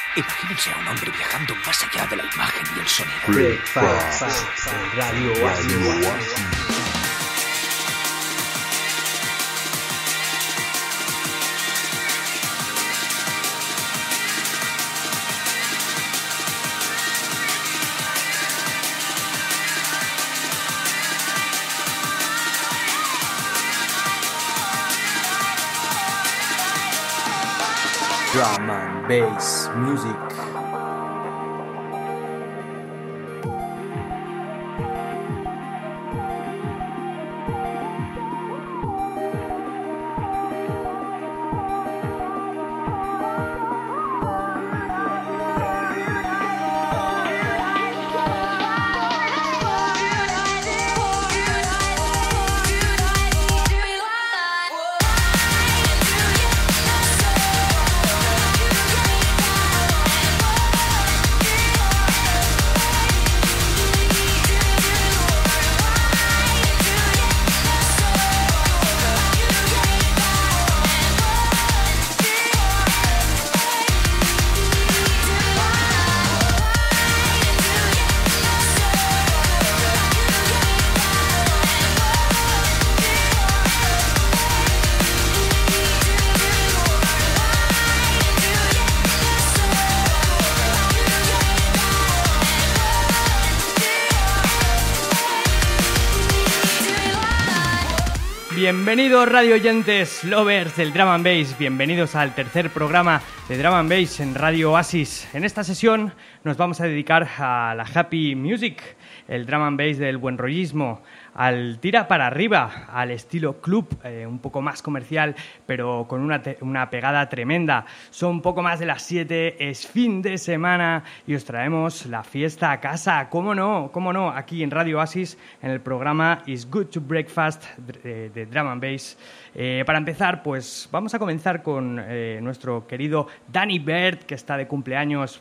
Imagínense a un hombre viajando más allá de la imagen y el sonido. Breakfast en Radio Oasis. Drum and bass music. Bienvenidos radio oyentes, lovers del Drum and Bass, bienvenidos al tercer programa de Drum and Bass en Radio Oasis. En esta sesión nos vamos a dedicar a la happy music, el Drum and Bass del buen rollismo, al tira para arriba, al estilo club, un poco más comercial, pero con una pegada tremenda. Son poco más de las 7, es fin de semana y os traemos la fiesta a casa. ¿Cómo no? Aquí en Radio Oasis, en el programa It's Good to Breakfast de Drum and Bass. Para empezar, pues vamos a comenzar con nuestro querido Danny Byrd, que está de cumpleaños,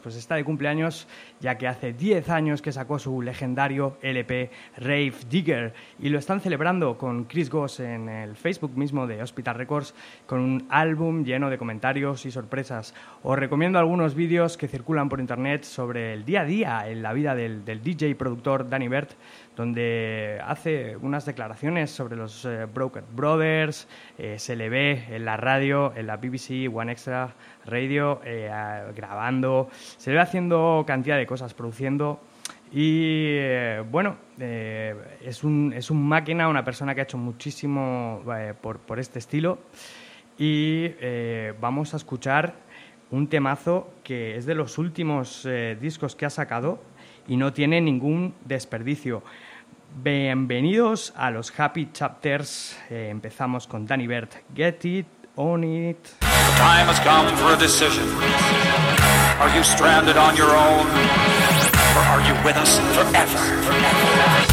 ya que hace 10 años que sacó su legendario LP Rave Digger, y lo están celebrando con Chris Goss en el Facebook mismo de Hospital Records, con un álbum lleno de comentarios y sorpresas. Os recomiendo algunos vídeos que circulan por internet sobre el día a día en la vida del DJ y productor Danny Byrd, donde hace unas declaraciones sobre los Broken Brothers. Se le ve en la radio, en la BBC One Extra Radio, grabando, se le ve haciendo cantidad de cosas, produciendo. Y es un máquina, una persona que ha hecho muchísimo por este estilo. Y vamos a escuchar un temazo que es de los últimos discos que ha sacado y no tiene ningún desperdicio. Bienvenidos a los Happy Chapters. Empezamos con Danny Byrd. Get it, on it. The time has come for a decision. Are you stranded on your own? Or are you with us forever?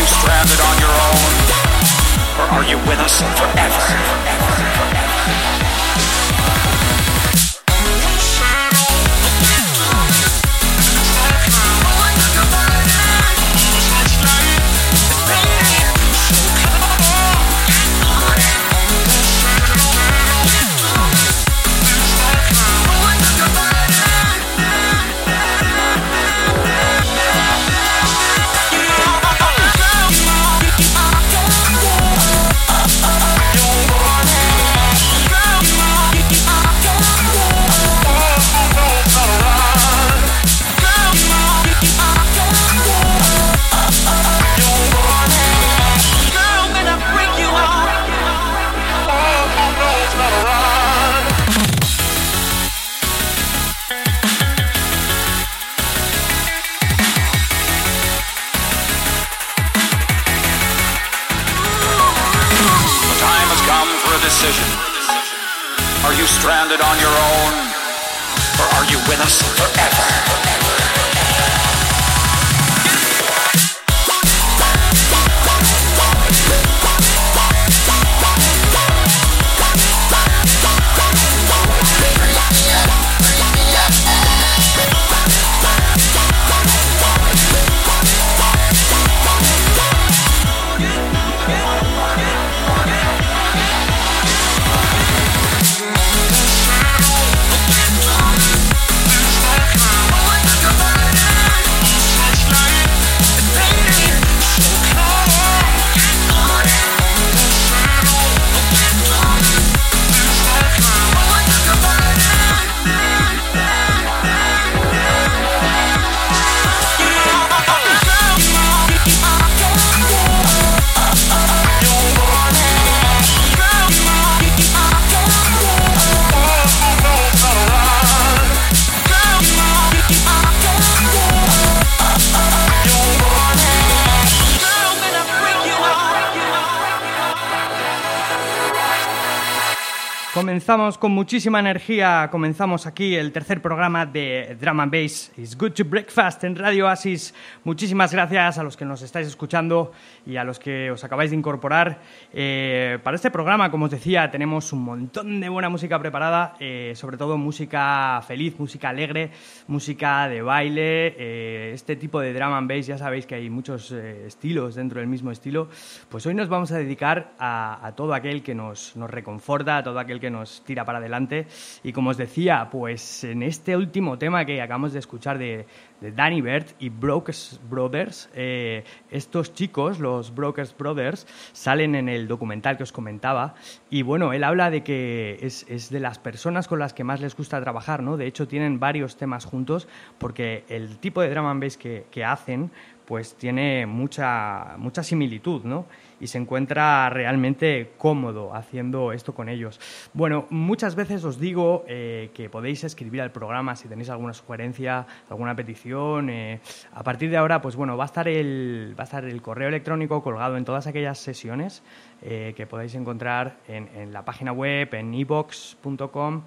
Are you with us forever? decision. Are you stranded on your own, or are you with us forever? Comenzamos con muchísima energía, comenzamos aquí el tercer programa de Drum and Bass It's Good to Breakfast en Radio Oasis. Muchísimas gracias a los que nos estáis escuchando y a los que os acabáis de incorporar. Para este programa, como os decía, tenemos un montón de buena música preparada, sobre todo música feliz, música alegre, música de baile, este tipo de Drum and Bass. Ya sabéis que hay muchos estilos dentro del mismo estilo. Pues hoy nos vamos a dedicar a todo aquel que nos reconforta, a todo aquel que nos tira para adelante. Y como os decía, pues en este último tema que acabamos de escuchar de Danny Byrd y Brooks Brothers, estos chicos, los Brooks Brothers, salen en el documental que os comentaba. Y bueno, él habla de que es de las personas con las que más les gusta trabajar, ¿no? De hecho, tienen varios temas juntos porque el tipo de drum and bass que hacen pues tiene mucha similitud, ¿no? Y se encuentra realmente cómodo haciendo esto con ellos. Bueno, muchas veces os digo que podéis escribir al programa si tenéis alguna sugerencia, alguna petición. A partir de ahora, pues bueno, va a estar el correo electrónico colgado en todas aquellas sesiones que podéis encontrar en la página web, en iVoox.com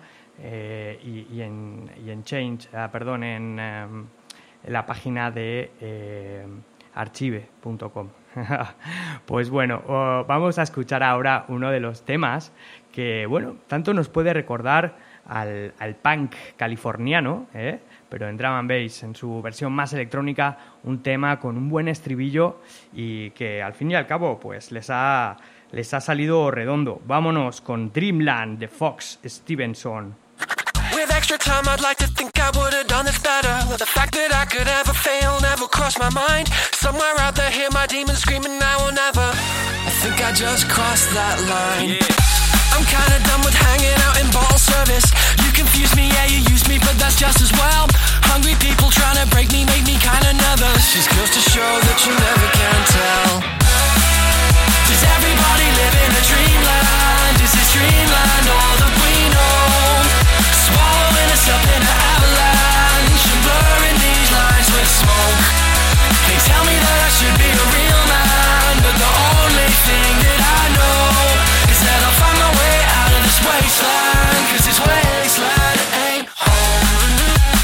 y en Change, en la página de archive.com. Pues bueno, vamos a escuchar ahora uno de los temas que, bueno, tanto nos puede recordar al punk californiano, pero en drum and bass, en su versión más electrónica, un tema con un buen estribillo y que al fin y al cabo pues les ha salido redondo. Vámonos con Dreamland de Fox Stevenson. With extra time, I'd like to think I would have done this better. The fact that I could ever fail never crossed my mind. Somewhere out there, hear my demons screaming, I will never. I think I just crossed that line. Yeah. I'm kinda done with hanging out in bottle service. You confuse me, yeah, you use me, but that's just as well. Hungry people trying to break me make me kinda nervous. Just goes to show that you never can tell. Does everybody live in a dreamland? Is this dreamland all that we know? Swallowing us up in an avalanche and blurring these lines with smoke. They tell me that I should be a real man, but the only thing that I know is that I'll find my way out of this wasteland, 'cause this wasteland ain't home.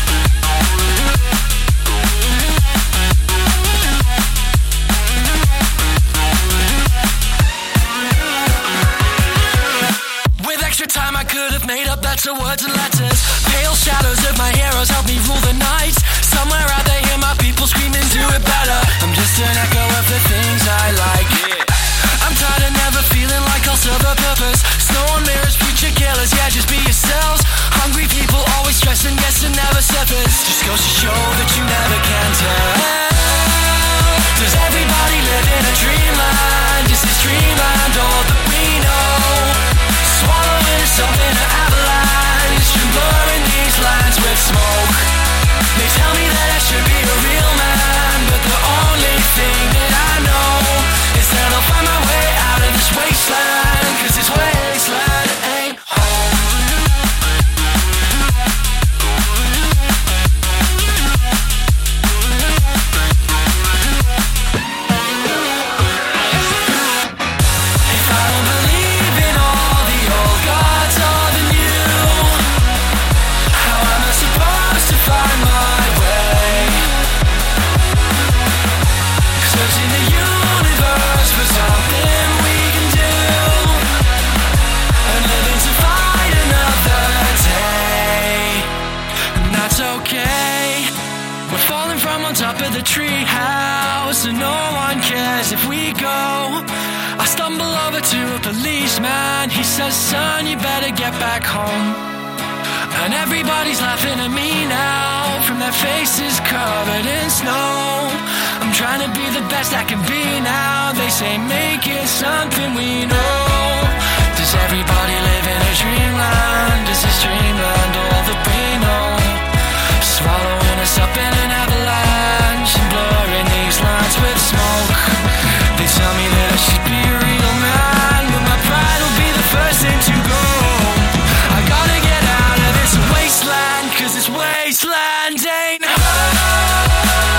With extra time I could have made up better words and letters. Pale shadows of my heroes help me rule the night. Somewhere out there hear my people screaming, do it better. I'm just an echo of the things I like. Yeah. I'm tired of never feeling like I'll serve a purpose. Snow on mirrors, preacher killers, yeah, just be yourselves. Hungry people always stressing, yes, and never surface. Just goes to show that you never can tell. Does everybody live in a dreamland? Is this dreamland all that we know? Swallowing us up in an avalanche and blurring these lines with smoke. They tell me that I should be a real man, but the only thing that I know is that I'll find my way out of this wasteland, 'cause this wasteland ain't home. over to a policeman. He says, son, you better get back home. And everybody's laughing at me now, from their faces covered in snow. I'm trying to be the best I can be now. They say make it something we know. Does everybody live in a dreamland? Is this dreamland all that we know? Swallowing us up in an avalanche and blurring these lines with smoke. They tell me that I should be a real man, but my pride will be the first thing to go. I gotta get out of this wasteland, 'cause this wasteland ain't home.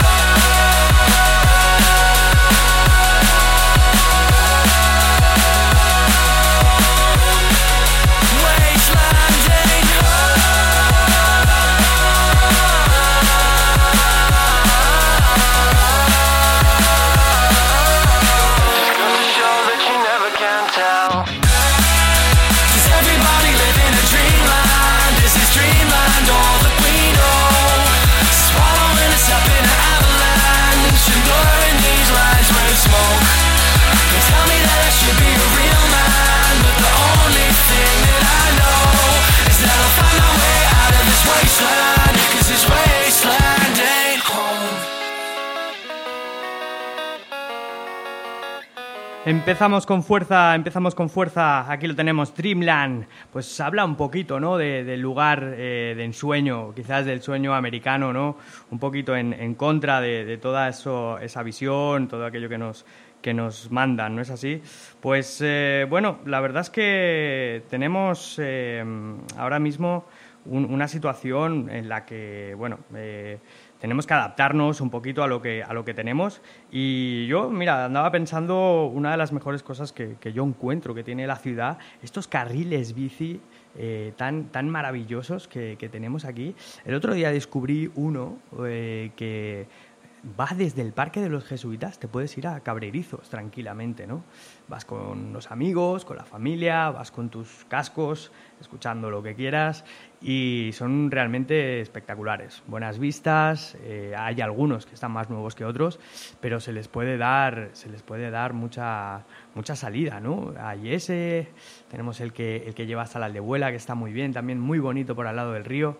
Empezamos con fuerza, aquí lo tenemos, Dreamland. Pues habla un poquito, ¿no?, del lugar de ensueño, quizás del sueño americano, ¿no? Un poquito en contra de toda esa visión, todo aquello que nos mandan, ¿no es así? Pues bueno, la verdad es que tenemos ahora mismo una situación en la que, bueno, tenemos que adaptarnos un poquito a lo que tenemos. Y yo, mira, andaba pensando una de las mejores cosas que yo encuentro que tiene la ciudad, estos carriles bici tan maravillosos que tenemos aquí. El otro día descubrí uno que va desde el Parque de los Jesuitas, te puedes ir a Cabrerizos tranquilamente, ¿no? Vas con los amigos, con la familia, vas con tus cascos, escuchando lo que quieras, y son realmente espectaculares. Buenas vistas, hay algunos que están más nuevos que otros, pero se les puede dar mucha salida, ¿no? Hay ese, tenemos el que lleva hasta la Aldehuela, que está muy bien, también muy bonito por al lado del río.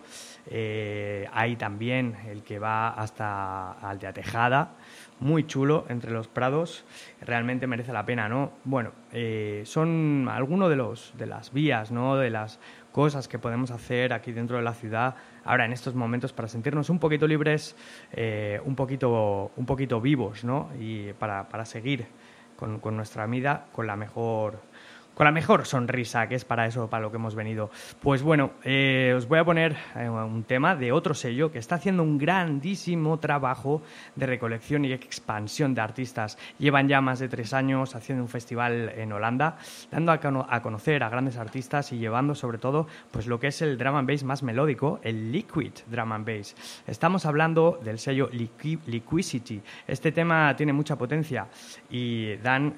Hay también el que va hasta Aldeatejada, muy chulo, entre los prados, realmente merece la pena, ¿no? Bueno, son algunos de las vías, ¿no?, de las cosas que podemos hacer aquí dentro de la ciudad ahora en estos momentos para sentirnos un poquito libres, un poquito vivos, ¿no? Y para seguir con nuestra vida con la mejor sonrisa, que es para eso, para lo que hemos venido. Pues bueno, os voy a poner un tema de otro sello que está haciendo un grandísimo trabajo de recolección y expansión de artistas. Llevan ya más de 3 años haciendo un festival en Holanda, dando a conocer a grandes artistas y llevando sobre todo pues lo que es el drum and bass más melódico, el liquid drum and bass. Estamos hablando del sello Liquicity. Este tema tiene mucha potencia y dan,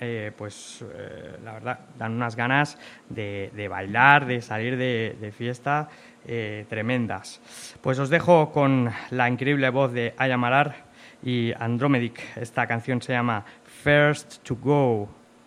la verdad, dan unas ganas de bailar, de salir de fiesta tremendas. Pues os dejo con la increíble voz de Aya Marar y Andromedic. Esta canción se llama First to Go.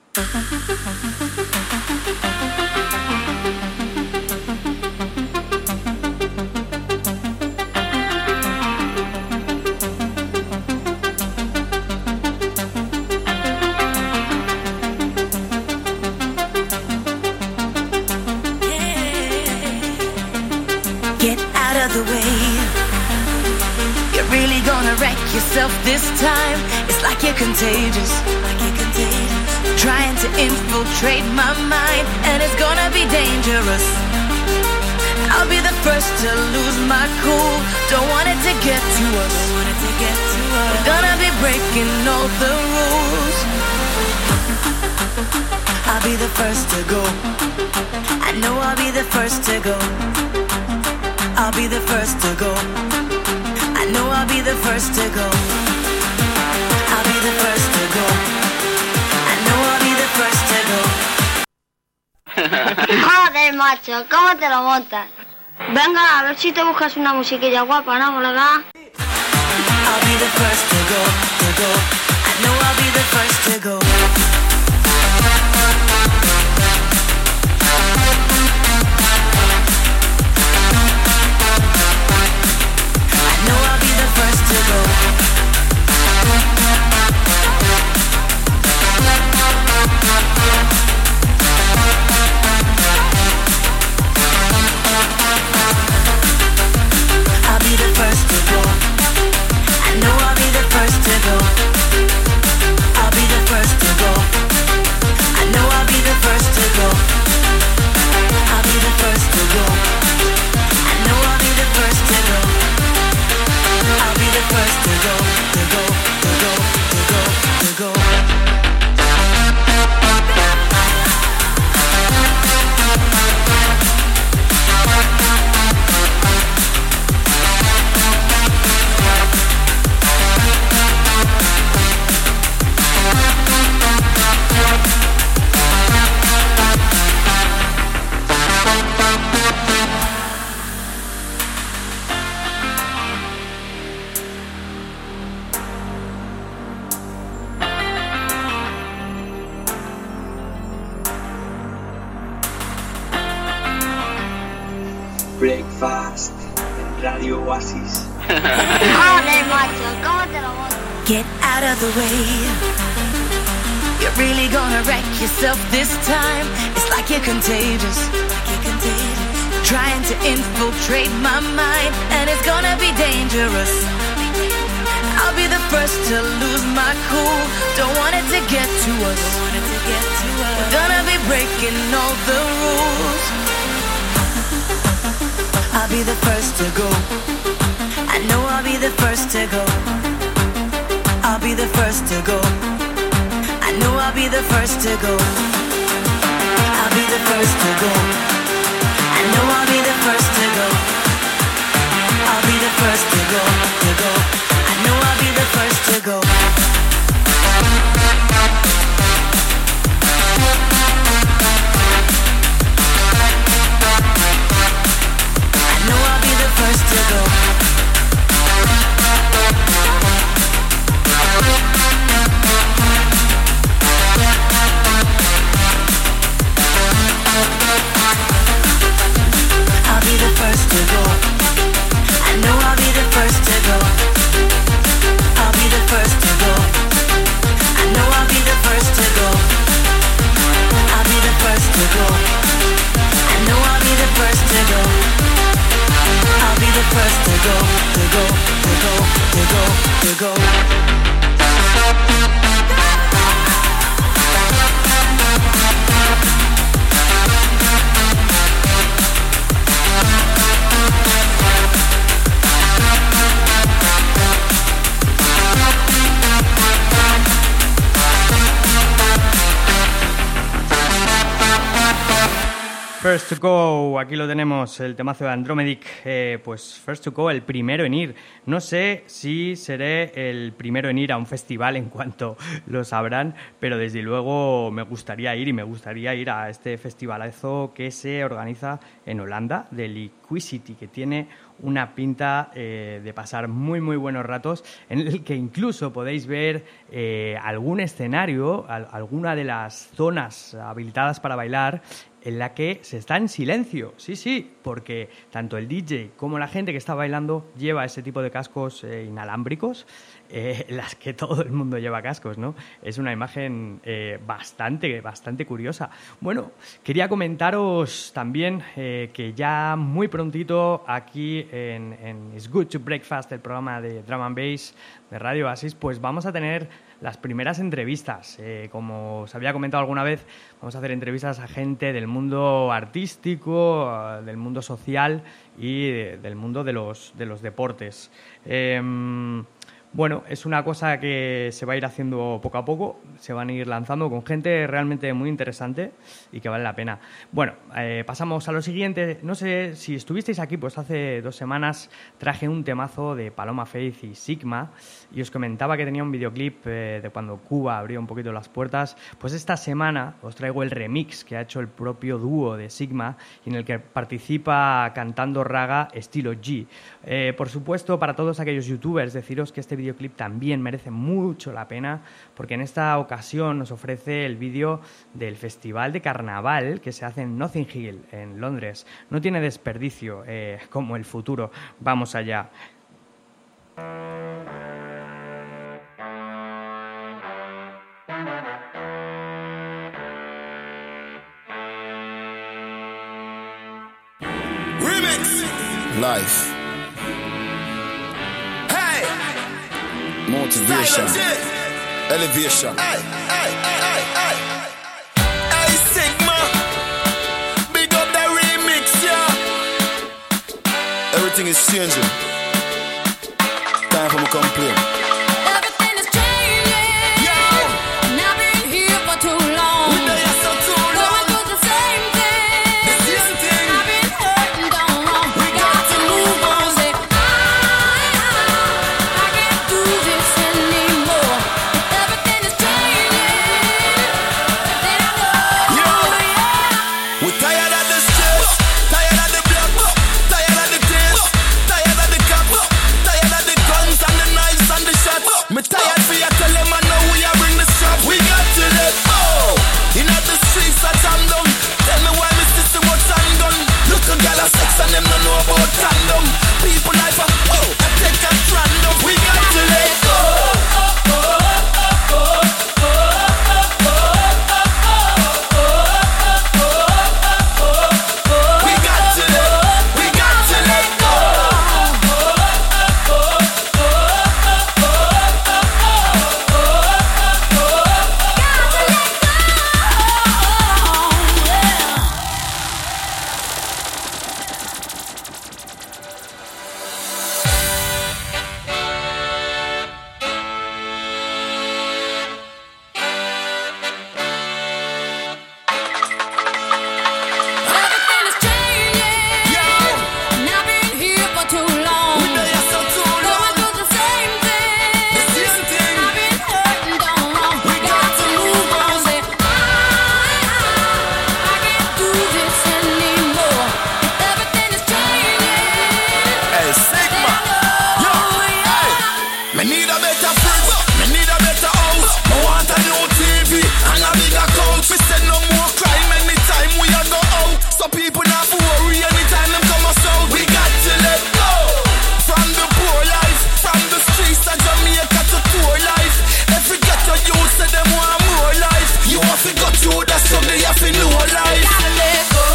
Yourself this time, it's like you're contagious. Trying to infiltrate my mind, and it's gonna be dangerous. I'll be the first to lose my cool. Don't want it to get to us. We're gonna be breaking all the rules. I'll be the first to go. I know I'll be the first to go. I'll be the first to go. I know I'll be the first to go. I'll be the first to go. I know I'll be the first to go. Joder, macho, ¿cómo te lo montas? Venga, a ver si te buscas una musiquilla guapa, ¿no, colega? I'll be the first to go. I know I'll be the first to go. Breakfast en Radio Oasis. Joder, macho, ¿cómo te lo montas? Get out of the way. You're really gonna wreck yourself this time. It's like you're contagious. Trying to infiltrate my mind, and it's gonna be dangerous. I'll be the first to lose my cool. Don't want it to get to us. We're gonna be breaking all the rules. I'll be the first to go. I know I'll be the first to go. I'll be the first to go. I know I'll be the first to go. I'll be the first to go. I know I'll be the first to go. I'll be the first to go, to go. I know I'll be the first to go. I know I'll be the first to go. I'll be the first to go. I know I'll be the first to go. I'll be the first to go. I know I'll be the first to go. I'll be the first to go. I know I'll be the first to go. I'll be the first to go, to go, to go, to go, to go. First to Go, aquí lo tenemos, el temazo de Andromedic, pues First to Go, el primero en ir. No sé si seré el primero en ir a un festival en cuanto lo sabrán, pero desde luego me gustaría ir a este festivalazo que se organiza en Holanda, de Liquidity, que tiene una pinta de pasar muy muy buenos ratos, en el que incluso podéis ver algún escenario, alguna de las zonas habilitadas para bailar, en la que se está en silencio. Sí, porque tanto el DJ como la gente que está bailando lleva ese tipo de cascos inalámbricos, las que todo el mundo lleva cascos, ¿no? Es una imagen bastante curiosa. Bueno, quería comentaros también que ya muy prontito aquí en It's Good to Breakfast, el programa de Drum and Bass de Radio Oasis, pues vamos a tener las primeras entrevistas. Como os había comentado alguna vez, vamos a hacer entrevistas a gente del mundo artístico, del mundo social y del mundo de los deportes. Bueno, es una cosa que se va a ir haciendo poco a poco, se van a ir lanzando con gente realmente muy interesante y que vale la pena. Bueno, pasamos a lo siguiente. No sé si estuvisteis aquí, pues hace 2 semanas traje un temazo de Paloma Faith y Sigma y os comentaba que tenía un videoclip de cuando Cuba abrió un poquito las puertas. Pues esta semana os traigo el remix que ha hecho el propio dúo de Sigma y en el que participa cantando raga estilo G. Por supuesto, para todos aquellos youtubers, deciros que este videoclip también merece mucho la pena porque en esta ocasión nos ofrece el vídeo del festival de carnaval que se hace en Notting Hill, en Londres. No tiene desperdicio como el futuro. Vamos allá. Remix. Life. Motivation, elevation. Hey, Sigma, big up the remix, yeah. Everything is changing. Time for me to complain. Everything is changing. Yo, and I've been here for too long. We there so too long. Going through the same thing. The same thing. I've been hurting down long. We got to move on. Say, I can't do this anymore. Everything is changing. Then I know. Yo, we're tired of the stress, tired of the blood, tired of the taste, tired of the cup, tired of the guns and the knives and the attitude, that's something you have to know life. Gotta let go.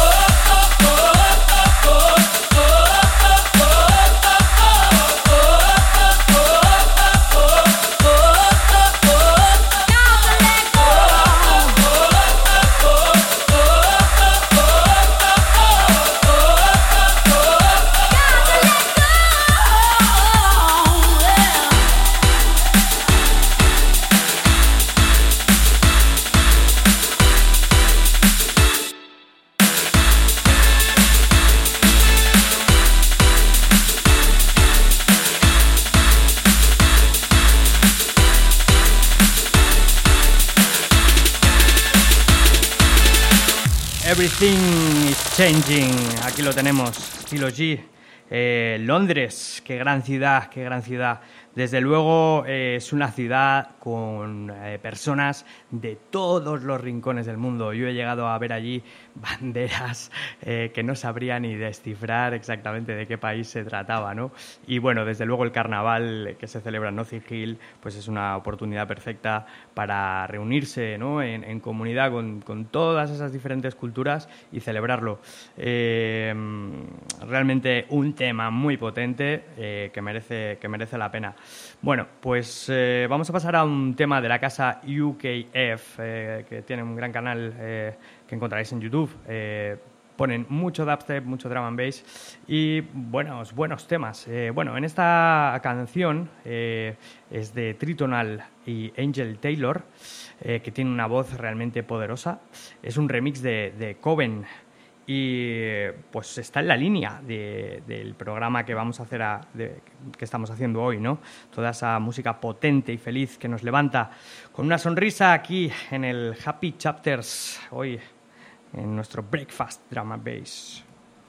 Everything is changing. Aquí lo tenemos, estilo G. Londres, qué gran ciudad, qué gran ciudad. Desde luego es una ciudad con personas de todos los rincones del mundo. Yo he llegado a ver allí banderas que no sabría ni descifrar exactamente de qué país se trataba, ¿no? Y bueno, desde luego el carnaval que se celebra en Notting Hill pues es una oportunidad perfecta para reunirse, ¿no? en comunidad con todas esas diferentes culturas y celebrarlo. Realmente un tema muy potente que merece la pena. Bueno, pues vamos a pasar a un tema de la casa UKF, que tiene un gran canal que encontraréis en YouTube. Ponen mucho dubstep, mucho drum and bass y buenos temas. Bueno, en esta canción es de Tritonal y Angel Taylor, que tiene una voz realmente poderosa. Es un remix de Coven. Y pues está en la línea del programa que vamos a hacer que estamos haciendo hoy, ¿no? Toda esa música potente y feliz que nos levanta con una sonrisa aquí en el Happy Chapters, hoy en nuestro Breakfast Drum and Bass.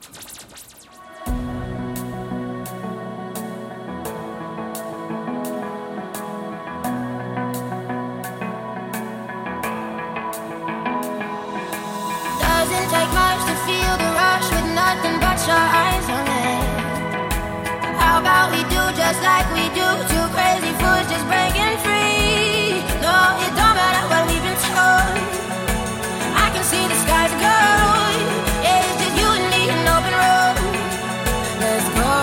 Nothing but your eyes on it. How about we do just like we do? Two crazy fools just breaking free. No, it don't matter what we've been told. I can see the skies are gold. Yeah, it's just you and me, an open road. Let's go.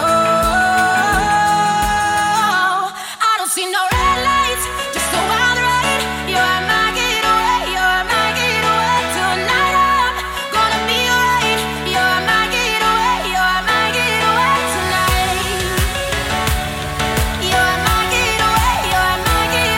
I don't see no red lights, just a wild ride. You're my getaway, you're my getaway. Tonight I'm gonna be alright. You're my getaway tonight. You're my getaway, you're my getaway.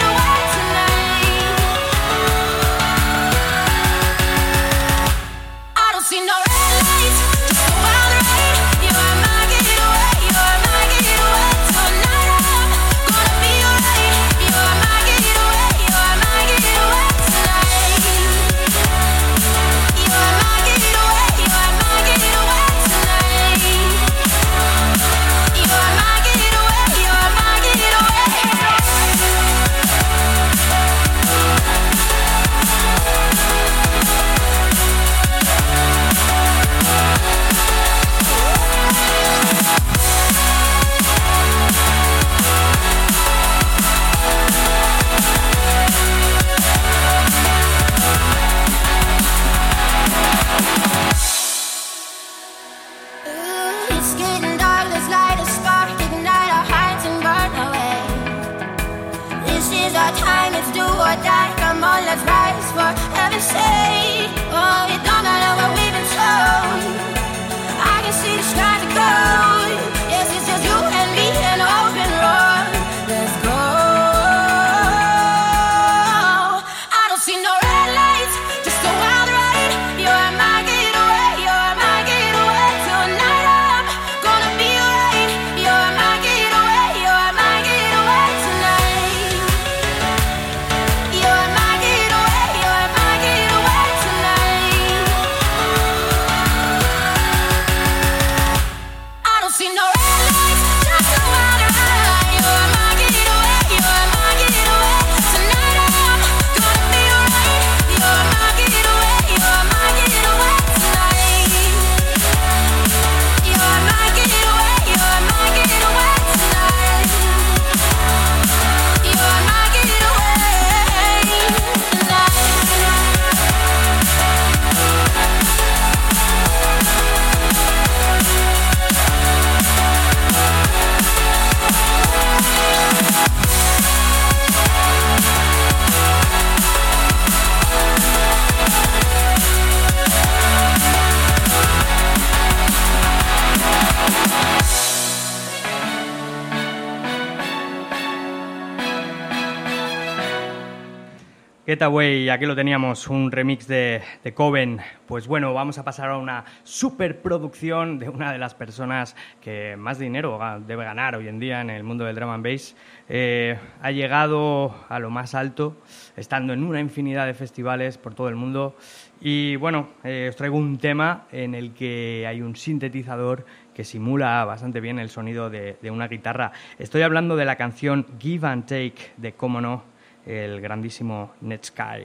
Getaway, aquí lo teníamos, un remix de Coven. Pues bueno, vamos a pasar a una superproducción de una de las personas que más dinero debe ganar hoy en día en el mundo del drum and bass. Ha llegado a lo más alto, estando en una infinidad de festivales por todo el mundo. Y bueno, os traigo un tema en el que hay un sintetizador que simula bastante bien el sonido de una guitarra. Estoy hablando de la canción Give and Take de, cómo no, el grandísimo Netsky.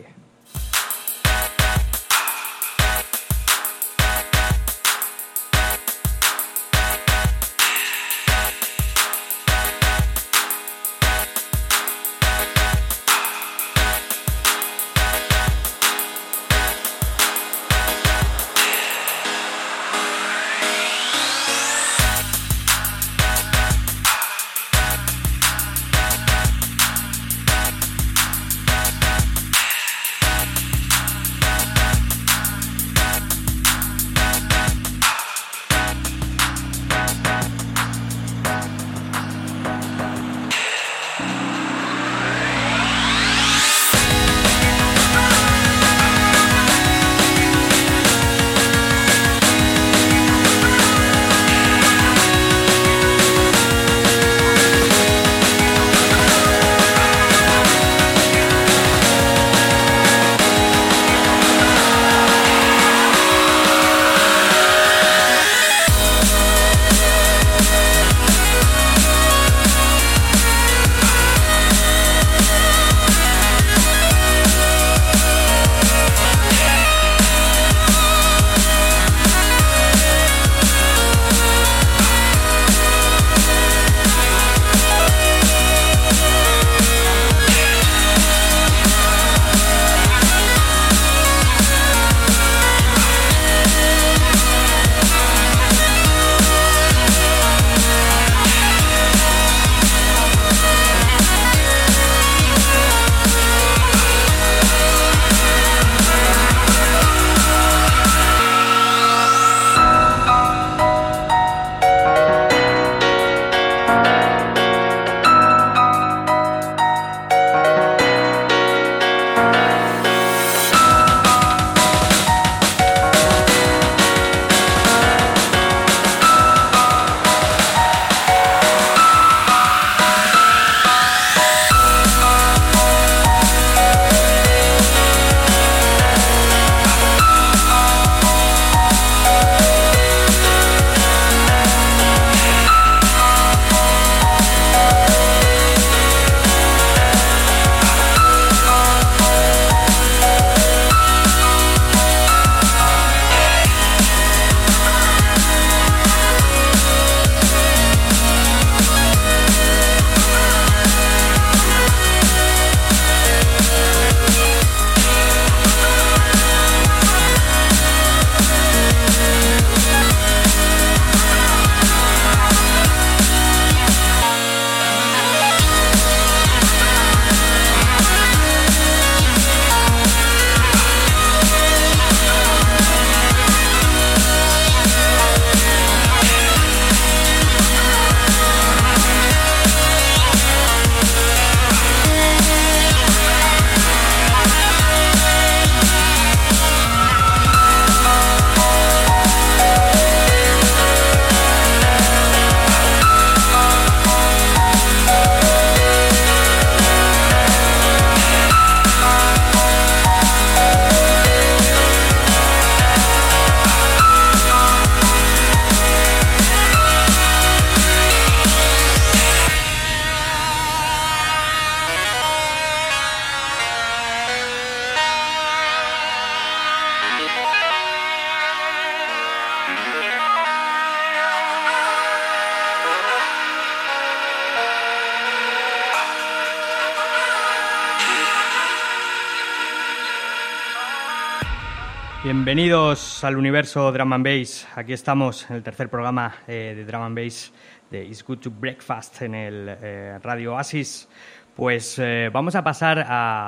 Bienvenidos al universo Drum and Bass. Aquí estamos en el tercer programa de Drum and Bass de It's Good to Breakfast en el Radio Oasis. Pues vamos a pasar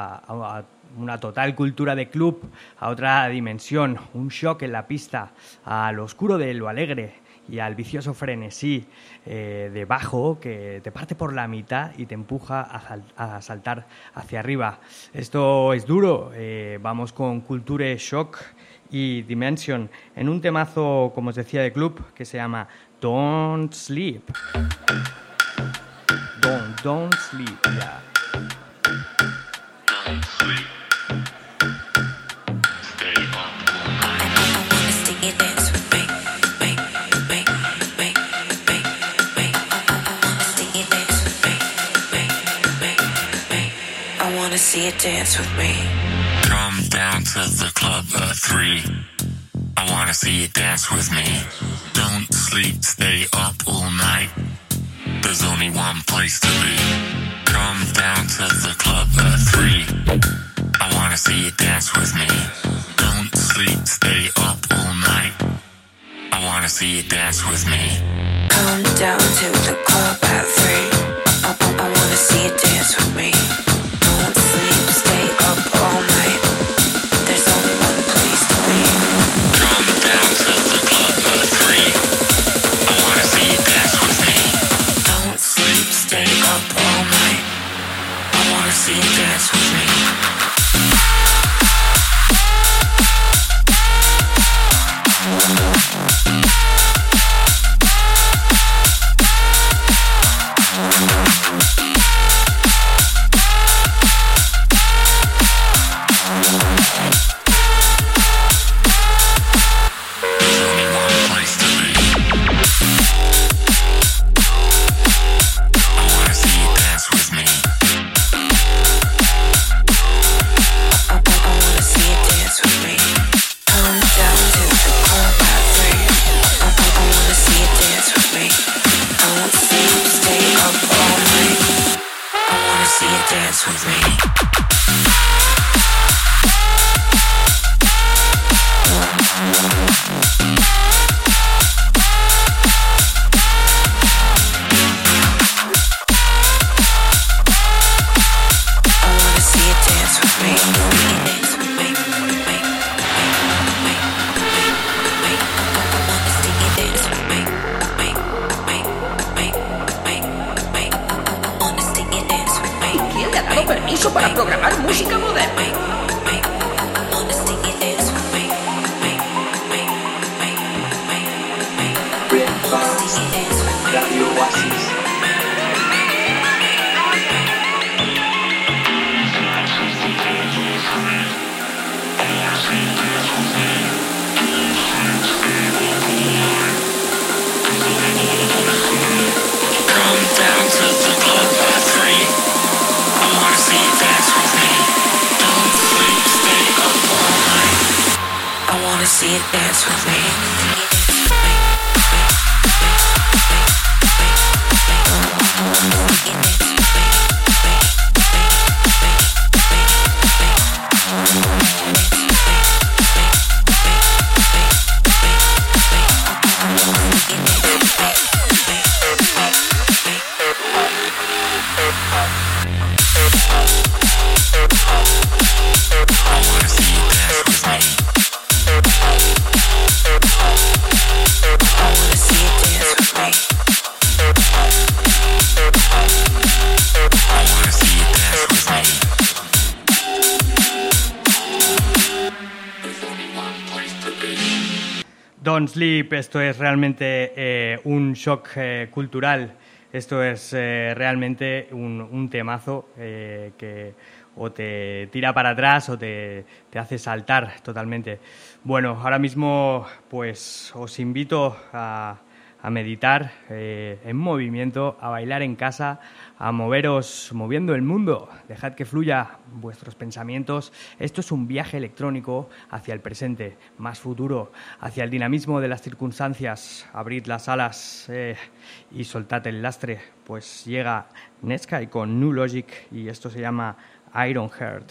a una total cultura de club, a otra dimensión, un shock en la pista, a lo oscuro de lo alegre y al vicioso frenesí de bajo que te parte por la mitad y te empuja a saltar hacia arriba. Esto es duro. Vamos con Culture Shock y Dimension en un temazo, como os decía, de club que se llama Don't Sleep. Don't sleep, yeah. Don't sleep. See you dance with me. Come down to the club at 3. I wanna see you dance with me. Don't sleep, stay up all night. There's only one place to be. Come down to the club at 3. I wanna see you dance with me. Don't sleep, stay up all night. I wanna see you dance with me. Come down to the club at 3. I wanna see you dance with me. Don't sleep, stay up all night. There's only one place to be. Come down to the club at 3. I wanna see you dance with me. Don't sleep, stay up all night. I wanna see you dance with me. Para programar música moderna. Radio Oasis. Come down to the club at 3. I wanna see you dance with me. Don't sleep, stay up all night. I wanna see you dance with me. Don't Sleep, esto es realmente un shock cultural, esto es realmente un temazo que o te tira para atrás o te hace saltar totalmente. Bueno, ahora mismo pues os invito a meditar en movimiento, a bailar en casa, a moveros moviendo el mundo. Dejad que fluya vuestros pensamientos. Esto es un viaje electrónico hacia el presente, más futuro, hacia el dinamismo de las circunstancias. Abrid las alas y soltad el lastre, pues llega Netsky con New Logic y esto se llama Iron Heart.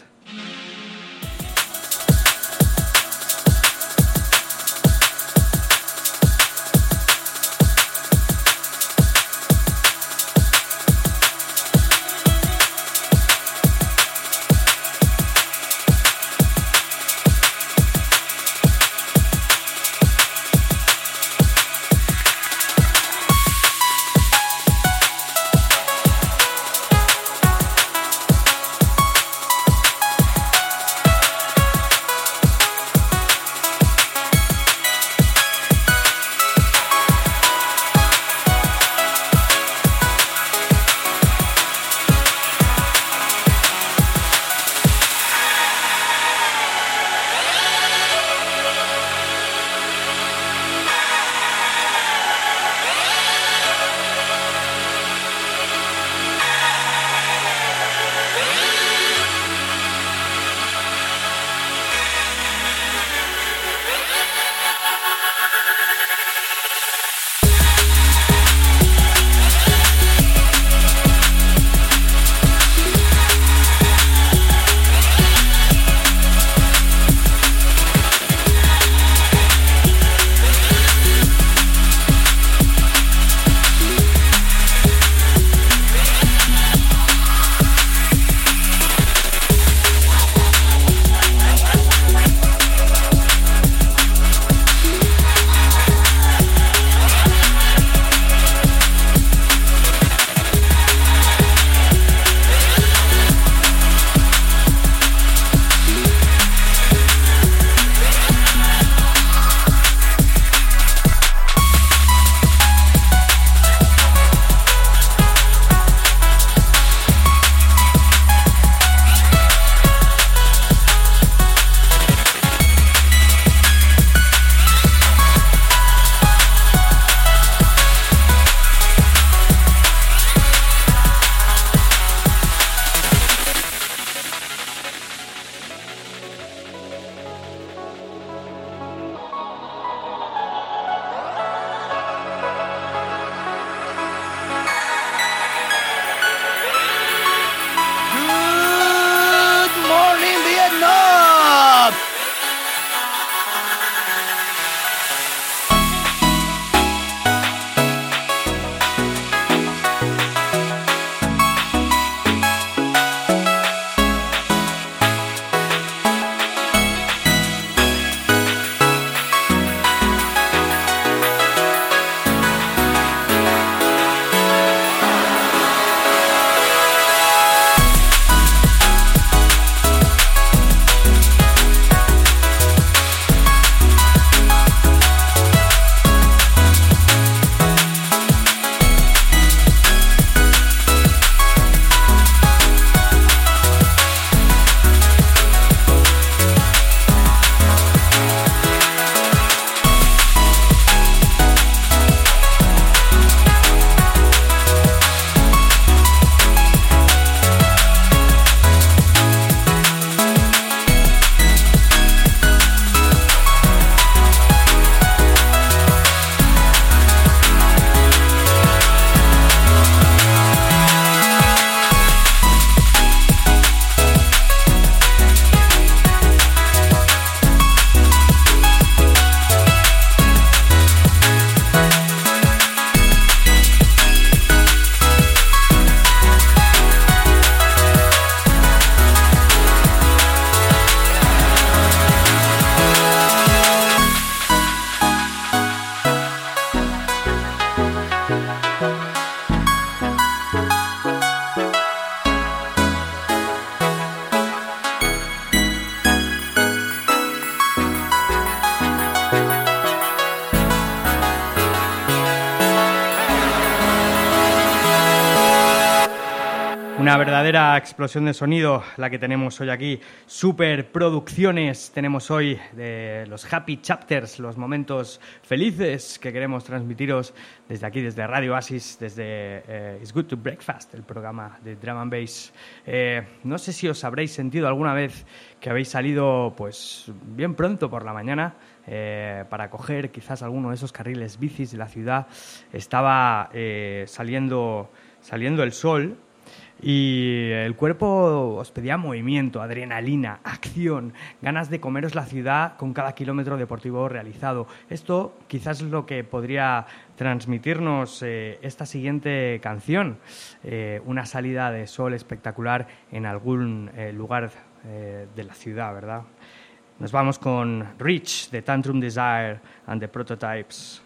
Una verdadera explosión de sonido la que tenemos hoy aquí. Superproducciones tenemos hoy de los happy chapters, los momentos felices que queremos transmitiros desde aquí, desde Radio Oasis, desde It's Good to Breakfast, el programa de Drum and Bass. No sé si os habréis sentido alguna vez que habéis salido pues bien pronto por la mañana para coger quizás alguno de esos carriles bicis de la ciudad. Estaba saliendo el sol y el cuerpo os pedía movimiento, adrenalina, acción, ganas de comeros la ciudad con cada kilómetro deportivo realizado. Esto quizás es lo que podría transmitirnos esta siguiente canción, una salida de sol espectacular en algún lugar de la ciudad, ¿verdad? Nos vamos con Rich de Tantrum Desire and the Prototypes.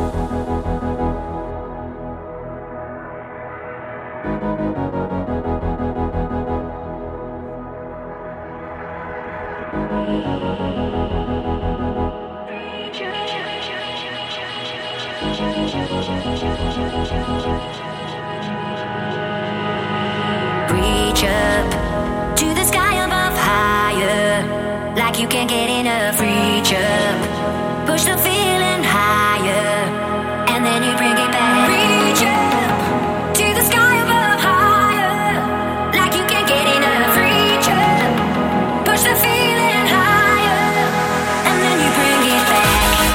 Reach up to the sky above higher, like you can't get enough. Reach up, push the feeling higher, and then you bring it back. Reach up to the sky above higher, like you can't get enough. Reach up, push the feeling higher, and then you bring it back.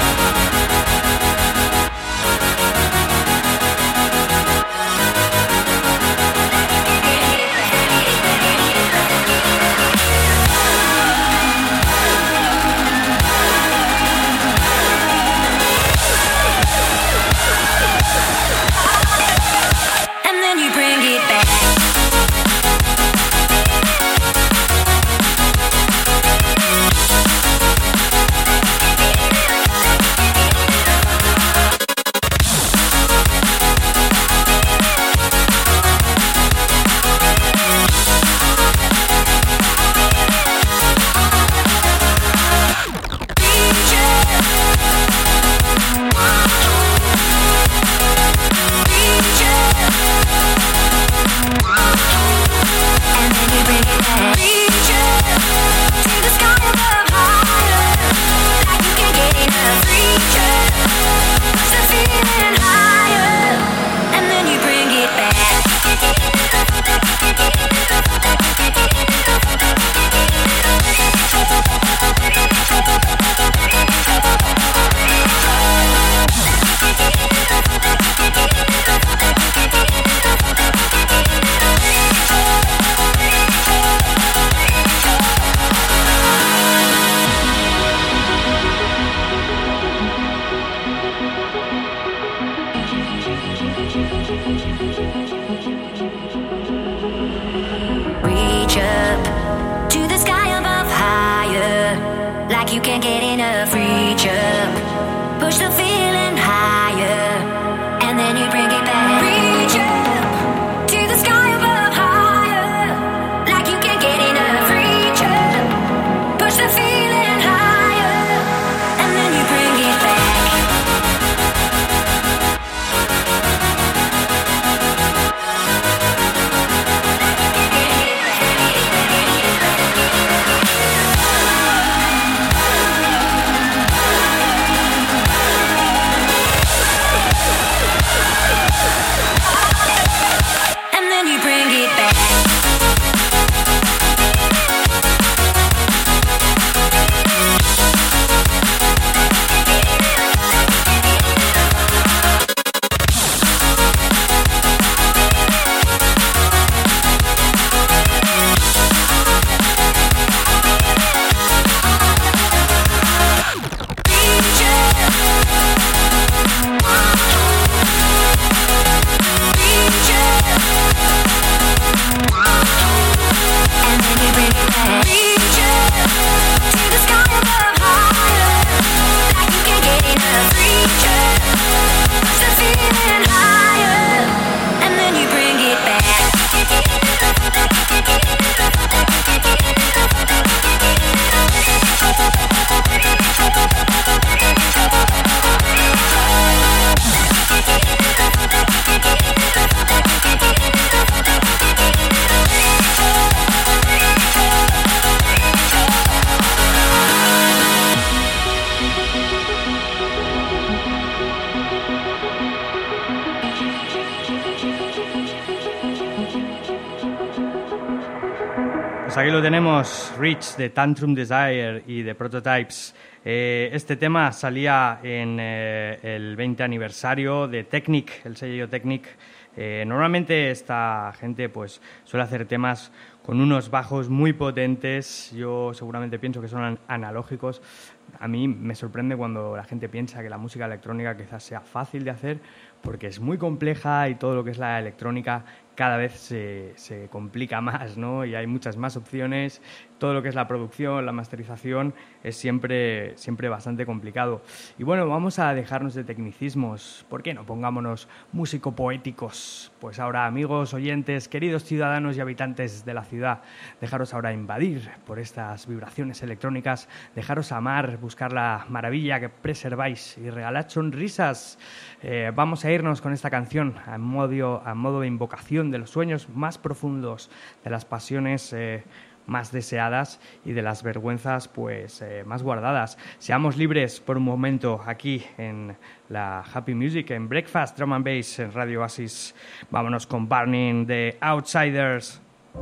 You can't get enough. Reach up, push the feeling higher, and then you bring it back. Reach up to the sky above higher, like you can't get enough. Reach up, push the feeling higher, and then you bring it back. Pues aquí lo tenemos, Rich de Tantrum Desire y de Prototypes. Este tema salía en el 20 aniversario de Technic, el sello Technic. Normalmente esta gente pues suele hacer temas con unos bajos muy potentes. Yo seguramente pienso que son analógicos. A mí me sorprende cuando la gente piensa que la música electrónica quizás sea fácil de hacer, porque es muy compleja y todo lo que es la electrónica cada vez se complica más, ¿no? Y hay muchas más opciones. Todo lo que es la producción, la masterización, es siempre bastante complicado. Y bueno, vamos a dejarnos de tecnicismos. ¿Por qué no? Pongámonos músico-poéticos. Pues ahora, amigos, oyentes, queridos ciudadanos y habitantes de la ciudad, dejaros ahora invadir por estas vibraciones electrónicas, dejaros amar, buscar la maravilla que preserváis y regalad sonrisas. Vamos a irnos con esta canción a modo de invocación de los sueños más profundos, de las pasiones más deseadas y de las vergüenzas pues más guardadas. Seamos libres por un momento aquí en la Happy Music, en Breakfast Drum and Bass en Radio Oasis. Vámonos con Burning de Outsiders.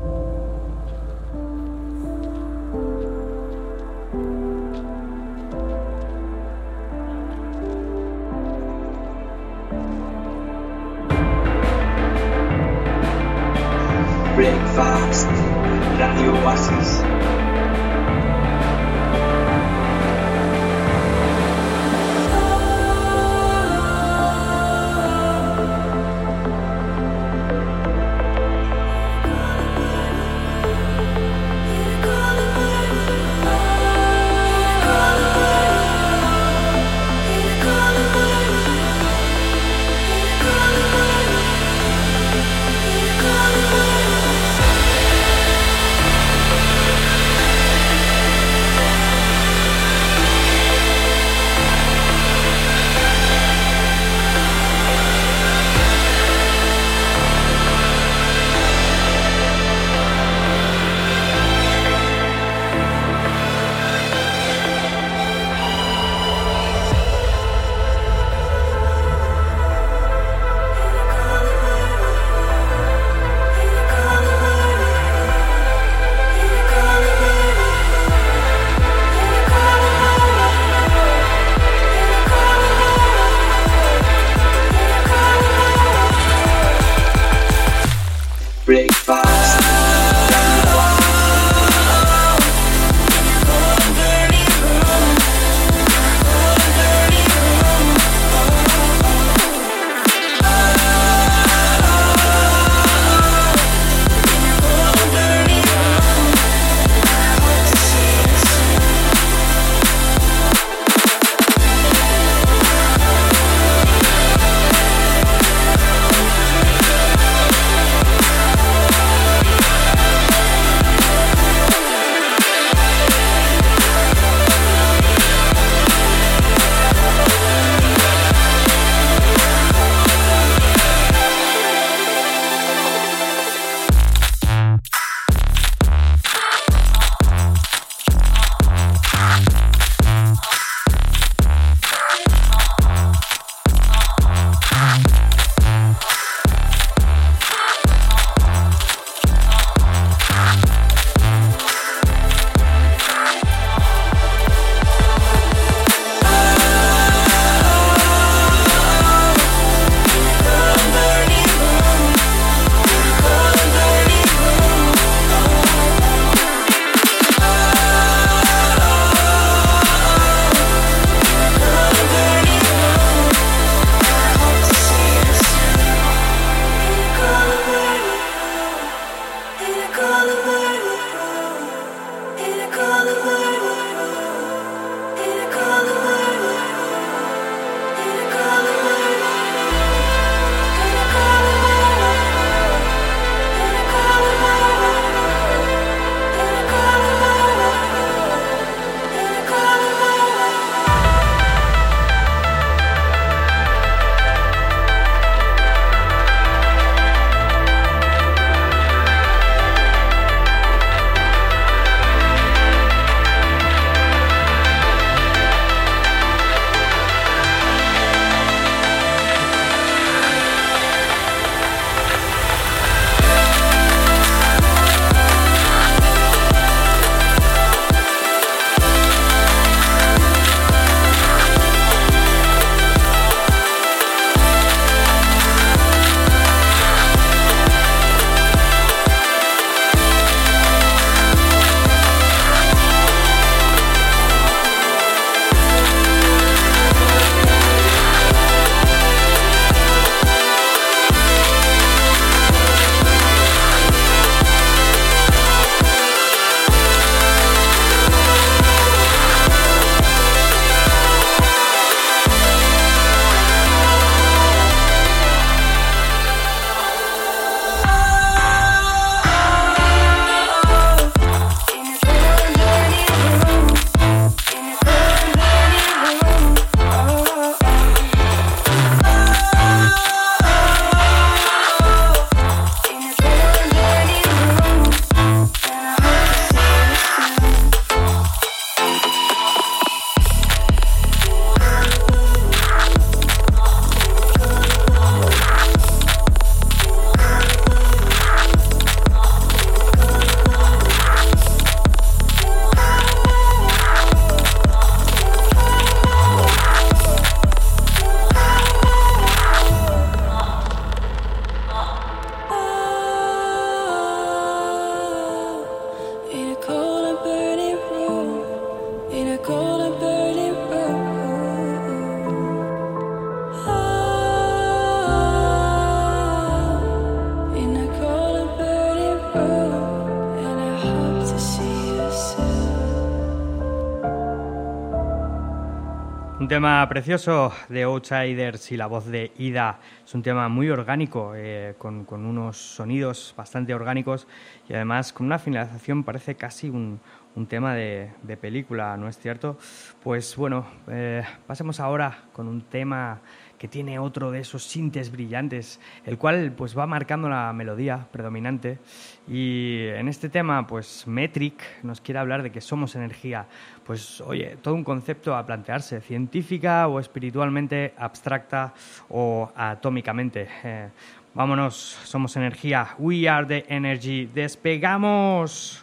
Breakfast, Radio Oasis. Call tema precioso de Outsiders y la voz de Ida. Es un tema muy orgánico, con unos sonidos bastante orgánicos y además con una finalización parece casi un tema de película, ¿no es cierto? Pues bueno, pasemos ahora con un tema que tiene otro de esos sintes brillantes, el cual pues va marcando la melodía predominante. Y en este tema, pues Metric nos quiere hablar de que somos energía. Pues oye, todo un concepto a plantearse, científica o espiritualmente abstracta o atómicamente. Vámonos, somos energía. We are the energy. ¡Despegamos!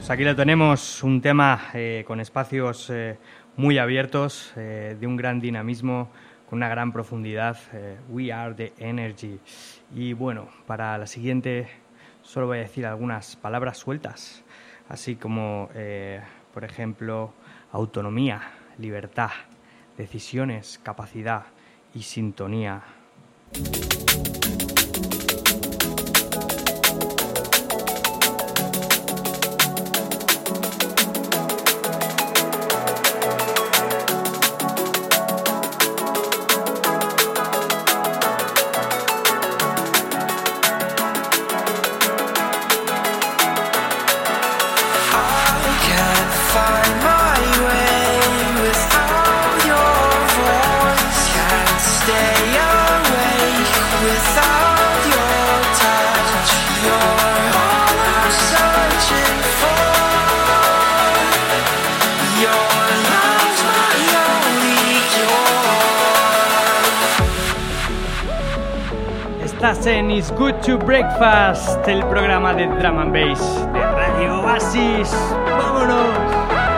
Pues aquí lo tenemos, un tema con espacios muy abiertos, de un gran dinamismo, con una gran profundidad. We are the energy. Y bueno, para la siguiente solo voy a decir algunas palabras sueltas, así como, por ejemplo, autonomía, libertad, decisiones, capacidad y sintonía. Estás en It's Good to Breakfast, el programa de Drum and Bass de Radio Oasis. ¡Vámonos!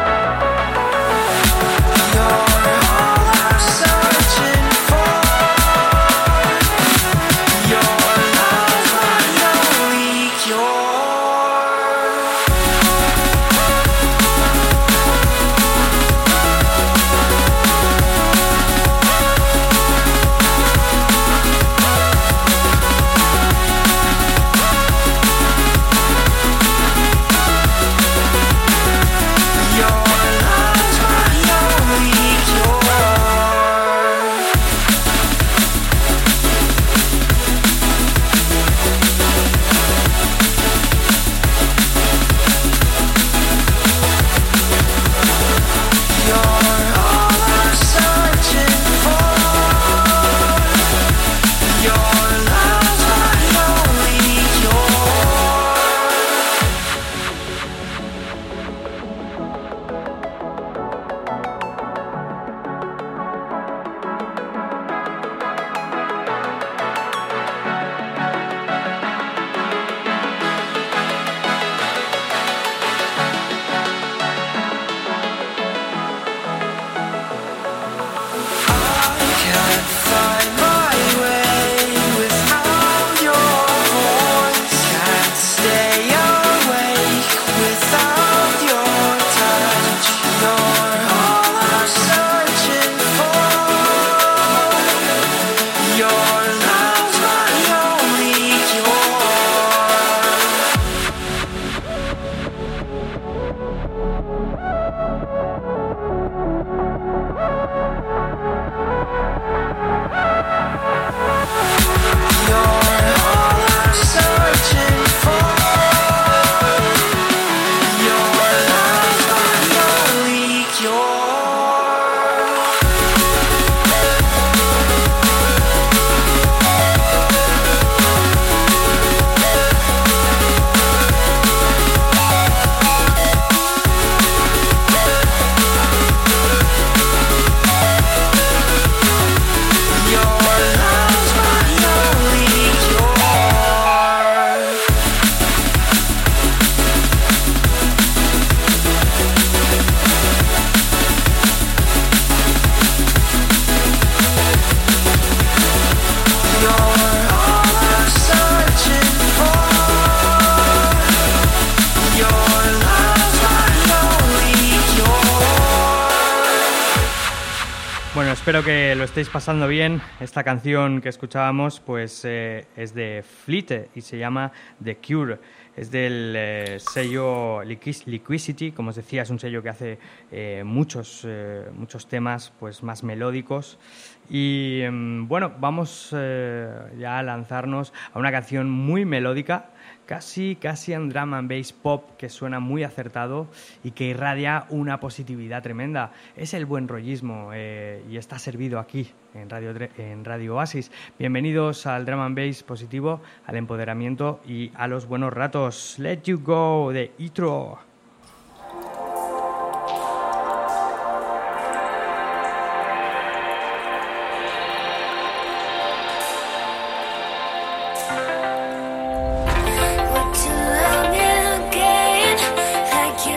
Espero que lo estéis pasando bien. Esta canción que escuchábamos pues es de Fleet y se llama The Cure. Es del sello Liquidity, como os decía, es un sello que hace muchos temas pues más melódicos. Y bueno, vamos ya a lanzarnos a una canción muy melódica, casi en drum and bass pop, que suena muy acertado y que irradia una positividad tremenda. Es el buen rollismo y está servido aquí en Radio Oasis. Bienvenidos al drum and bass positivo, al empoderamiento y a los buenos ratos. Let You Go de Itro. Would you love me again, like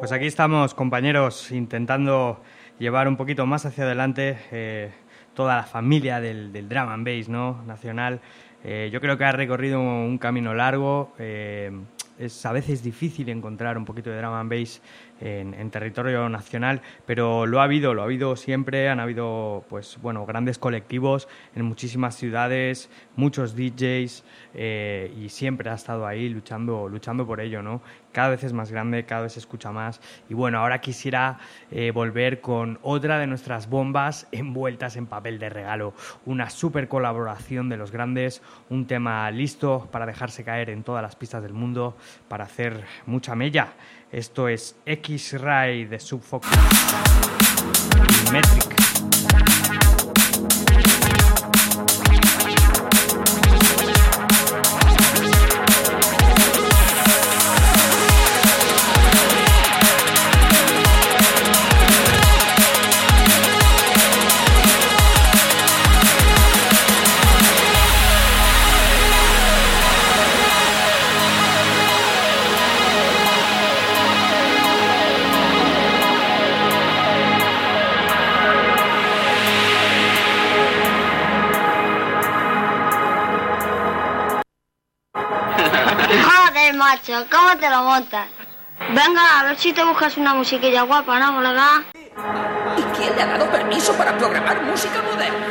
Pues aquí estamos, compañeros, intentando llevar un poquito más hacia adelante toda la familia del drum and bass, ¿no?, nacional. Yo creo que ha recorrido un camino largo. Es a veces difícil encontrar un poquito de drum and bass en territorio nacional, pero lo ha habido siempre. Han habido, pues bueno, grandes colectivos en muchísimas ciudades, muchos DJs, y siempre ha estado ahí luchando por ello, ¿no? Cada vez es más grande, cada vez se escucha más. Y bueno, ahora quisiera volver con otra de nuestras bombas envueltas en papel de regalo. Una super colaboración de los grandes, un tema listo para dejarse caer en todas las pistas del mundo, para hacer mucha mella. Esto es X-Ray de Sub Focus y Metric. Macho, ¿cómo te lo montas? Venga, a ver si te buscas una musiquilla guapa, ¿no, colega? ¿Y quién le ha dado permiso para programar música moderna?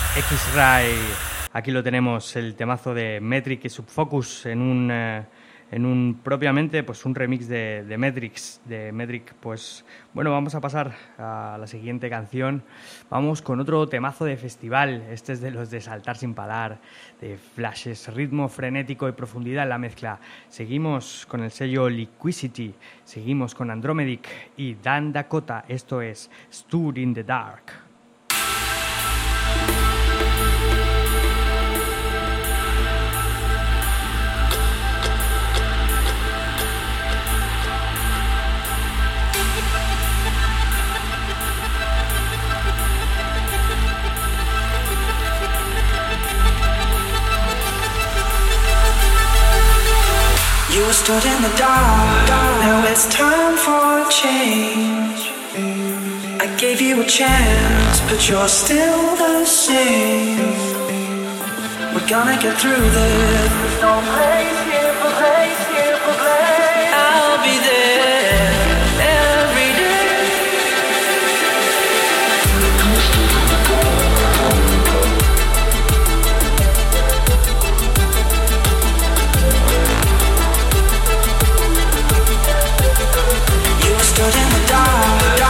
X-Ray, aquí lo tenemos, el temazo de Metric y Sub Focus en en un propiamente pues un remix de Medric. Pues bueno, vamos a pasar a la siguiente canción. Vamos con otro temazo de festival. Este es de los de saltar sin parar, de flashes, ritmo frenético y profundidad en la mezcla. Seguimos con el sello Liquidity, seguimos con Andromedic y Dan Dakota. Esto es Stood in the Dark. You were stood in the dark, now it's time for change. I gave you a chance, but you're still the same. We're gonna get through this. There's no place here for blame. I'll be there every day. You were stood in the dark.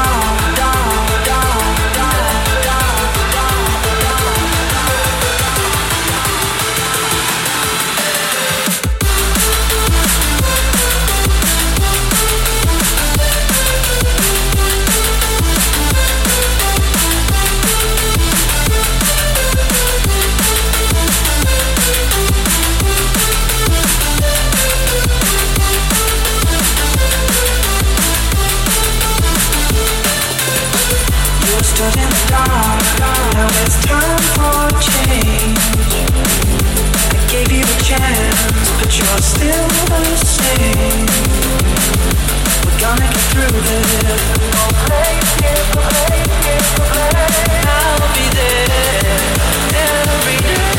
Stood in the dark, now it's time for change. I gave you a chance, but you're still the same. We're gonna get through this. No place here for blame. I'll be there every day.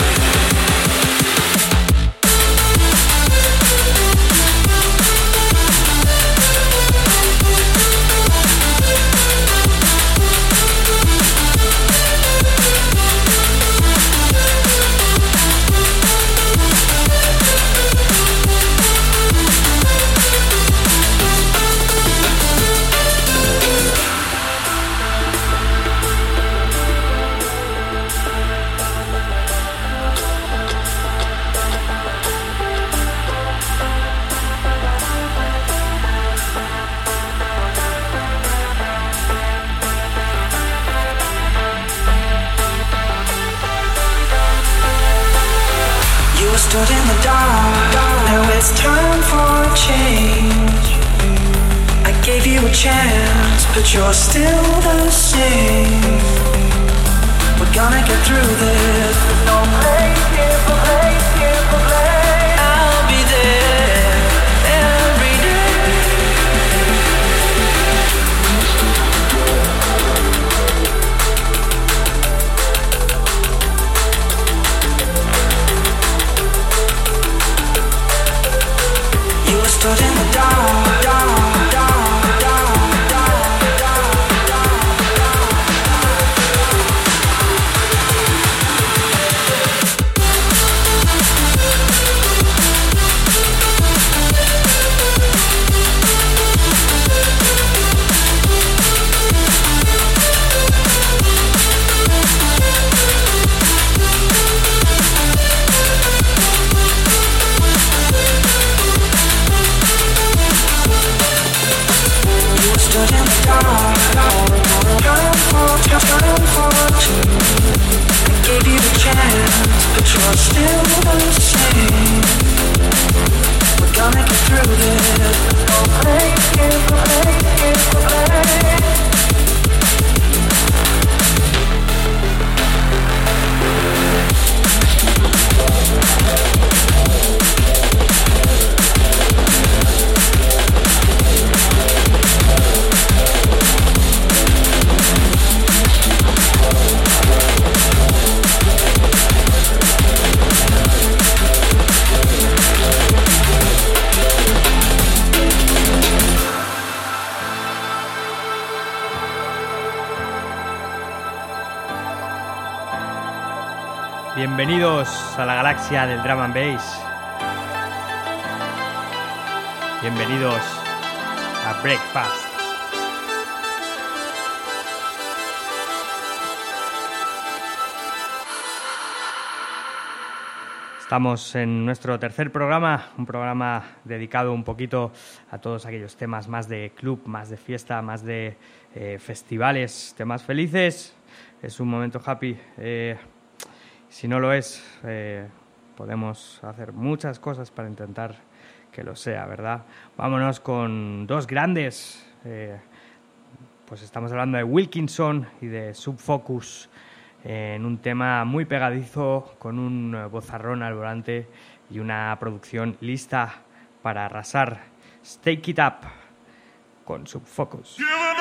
Stood in the dark, now it's time for change. I gave you a chance, but you're still the same. We're gonna get through this. There's no place here for blame. I'll be there every day. Stood in the dark. Bienvenidos a la galaxia del Drum and Bass. Bienvenidos a Breakfast. Estamos en nuestro tercer programa, un programa dedicado un poquito a todos aquellos temas más de club, más de fiesta, más de festivales, temas felices. Es un momento happy. Si no lo es, podemos hacer muchas cosas para intentar que lo sea, ¿verdad? Vámonos con dos grandes. Pues estamos hablando de Wilkinson y de Subfocus, en un tema muy pegadizo, con un vozarrón al volante y una producción lista para arrasar. Stake It Up con Subfocus.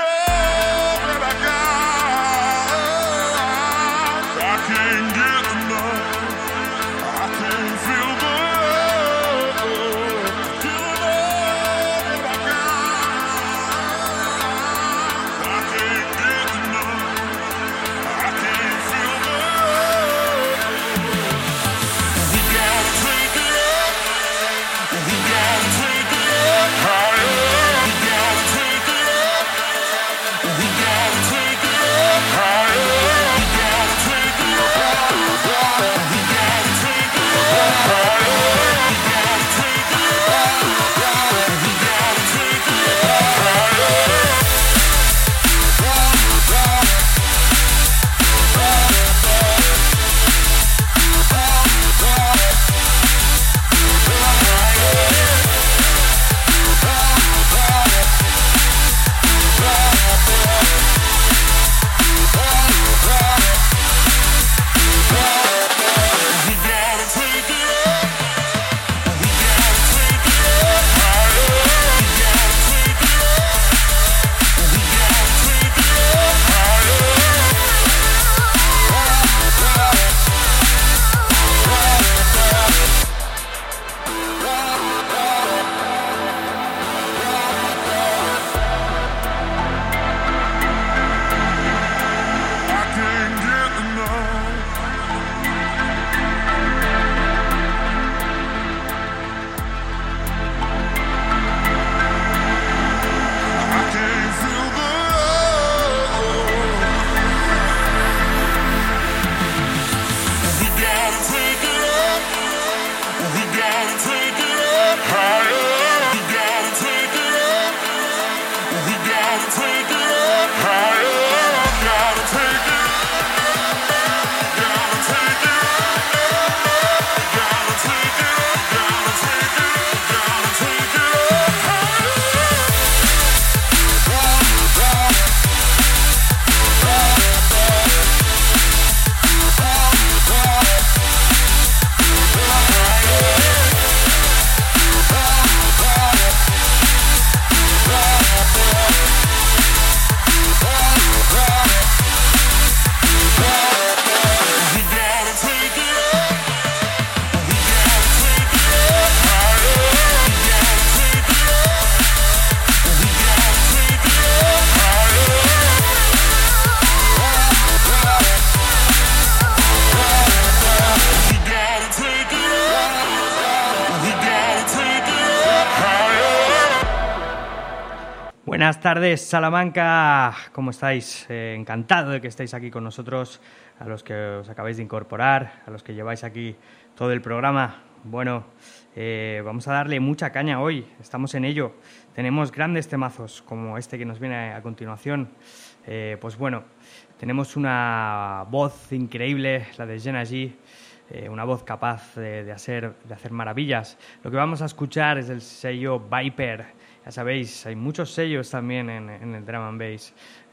Buenas tardes, Salamanca. ¿Cómo estáis? Encantado de que estéis aquí con nosotros, a los que os acabáis de incorporar, a los que lleváis aquí todo el programa. Bueno, vamos a darle mucha caña hoy, estamos en ello. Tenemos grandes temazos, como este que nos viene a continuación. Pues bueno, tenemos una voz increíble, la de Jenna G, una voz capaz de hacer maravillas. Lo que vamos a escuchar es el sello Viper. Ya sabéis, hay muchos sellos también en el drum and bass.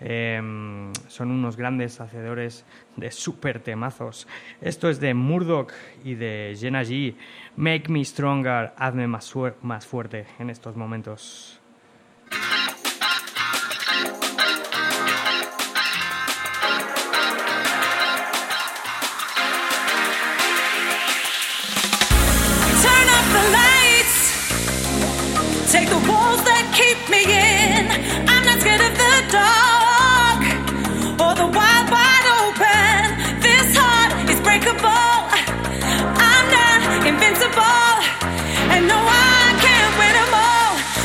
Son unos grandes hacedores de súper temazos. Esto es de Murdoch y de Jenna G. Make me stronger, hazme más fuerte en estos momentos. Take the walls that keep me in. I'm not scared of the dark or the wild wide open. This heart is breakable. I'm not invincible, and no, I can't win them all.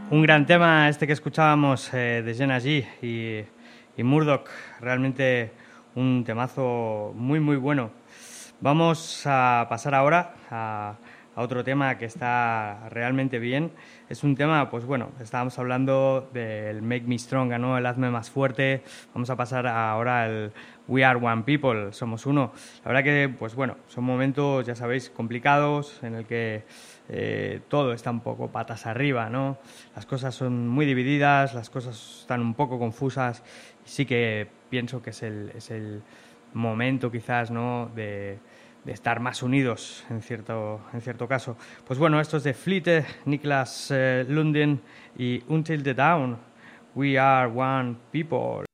Un gran tema este que escuchábamos de Jenna G y Murdoch, realmente un temazo muy muy bueno. Vamos a pasar ahora a otro tema que está realmente bien. Es un tema, pues bueno, estábamos hablando del Make Me Stronger, ¿no? El hazme más fuerte. Vamos a pasar ahora al We Are One People, somos uno. La verdad que, pues bueno, son momentos, ya sabéis, complicados en el que todo está un poco patas arriba, ¿no? Las cosas son muy divididas, las cosas están un poco confusas y sí que pienso que es el momento quizás, ¿no? de estar más unidos en cierto caso. Pues bueno, esto es de Fleet, Niklas Lunden y Until the Dawn. We Are One People.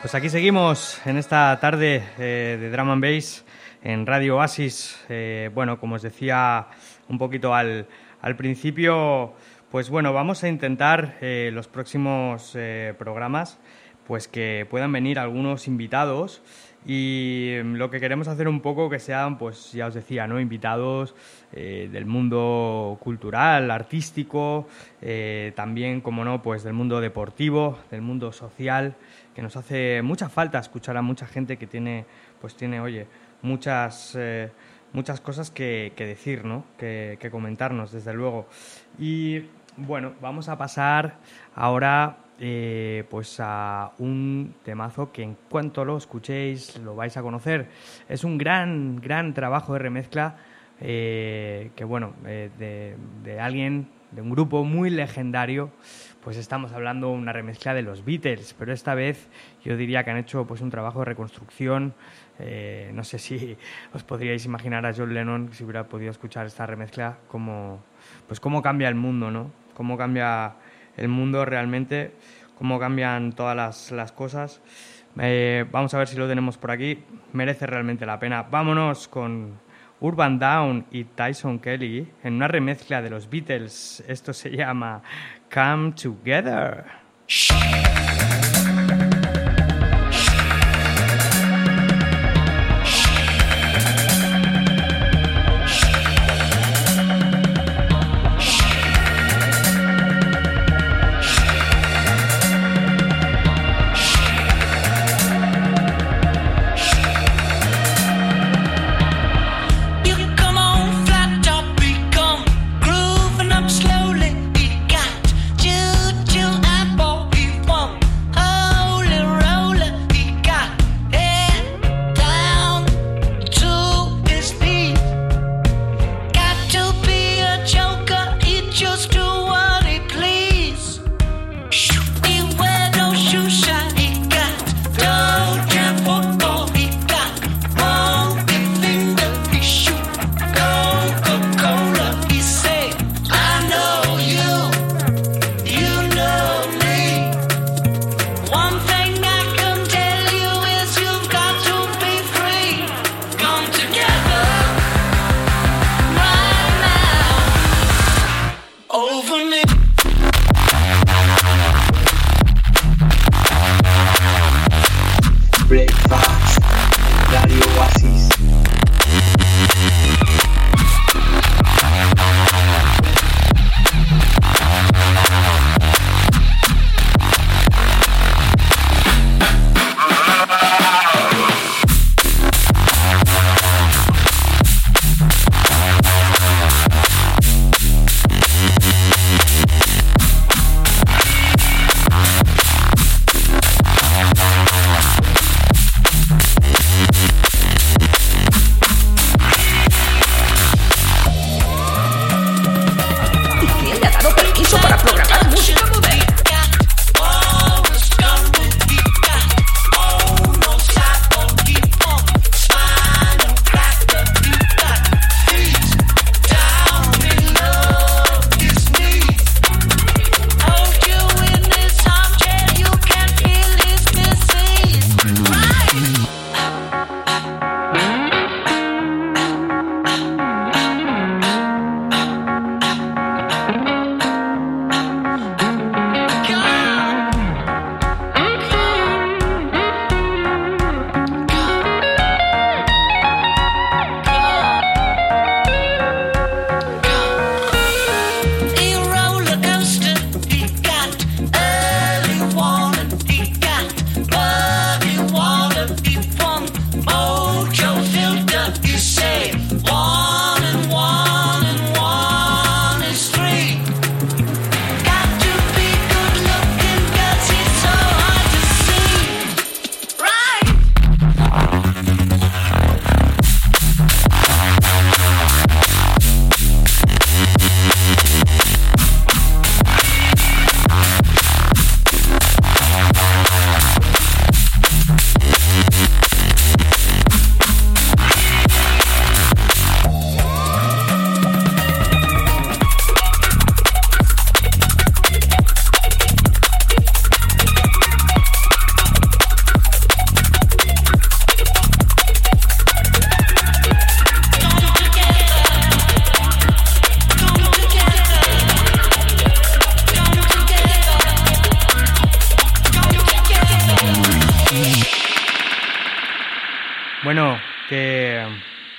Pues aquí seguimos en esta tarde de Drum and Bass en Radio Oasis. Bueno, como os decía un poquito al principio, pues bueno, vamos a intentar los próximos programas pues que puedan venir algunos invitados, y lo que queremos hacer un poco que sean, pues ya os decía, ¿no?, invitados del mundo cultural, artístico, también, como no, pues del mundo deportivo, del mundo social, que nos hace mucha falta escuchar a mucha gente que tiene, oye, muchas cosas que decir, ¿no?, que comentarnos, desde luego. Y bueno, vamos a pasar ahora pues a un temazo que en cuanto lo escuchéis lo vais a conocer. Es un gran trabajo de remezcla que bueno, de alguien, de un grupo muy legendario. Pues estamos hablando de una remezcla de los Beatles, pero esta vez yo diría que han hecho pues un trabajo de reconstrucción. No sé si os podríais imaginar a John Lennon, si hubiera podido escuchar esta remezcla, cómo cambia el mundo, ¿no? Cómo cambia el mundo realmente, cómo cambian todas las cosas. Vamos a ver si lo tenemos por aquí. Merece realmente la pena. Vámonos con Urban Down y Tyson Kelly en una remezcla de los Beatles. Esto se llama Come Together. Slowly, he got juju and boy, he won't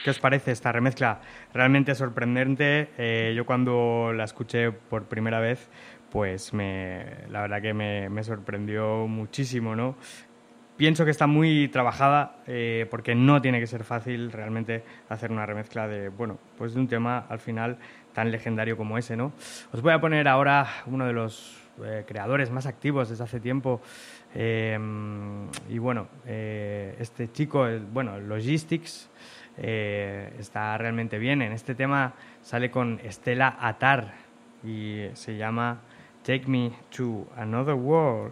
¿Qué os parece esta remezcla? Realmente sorprendente. Yo cuando la escuché por primera vez, pues la verdad que me sorprendió muchísimo, ¿no? Pienso que está muy trabajada porque no tiene que ser fácil realmente hacer una remezcla de un tema al final tan legendario como ese, ¿no? Os voy a poner ahora uno de los creadores más activos desde hace tiempo este chico, Logistics, está realmente bien. En este tema sale con Stella Attar y se llama Take Me to Another World.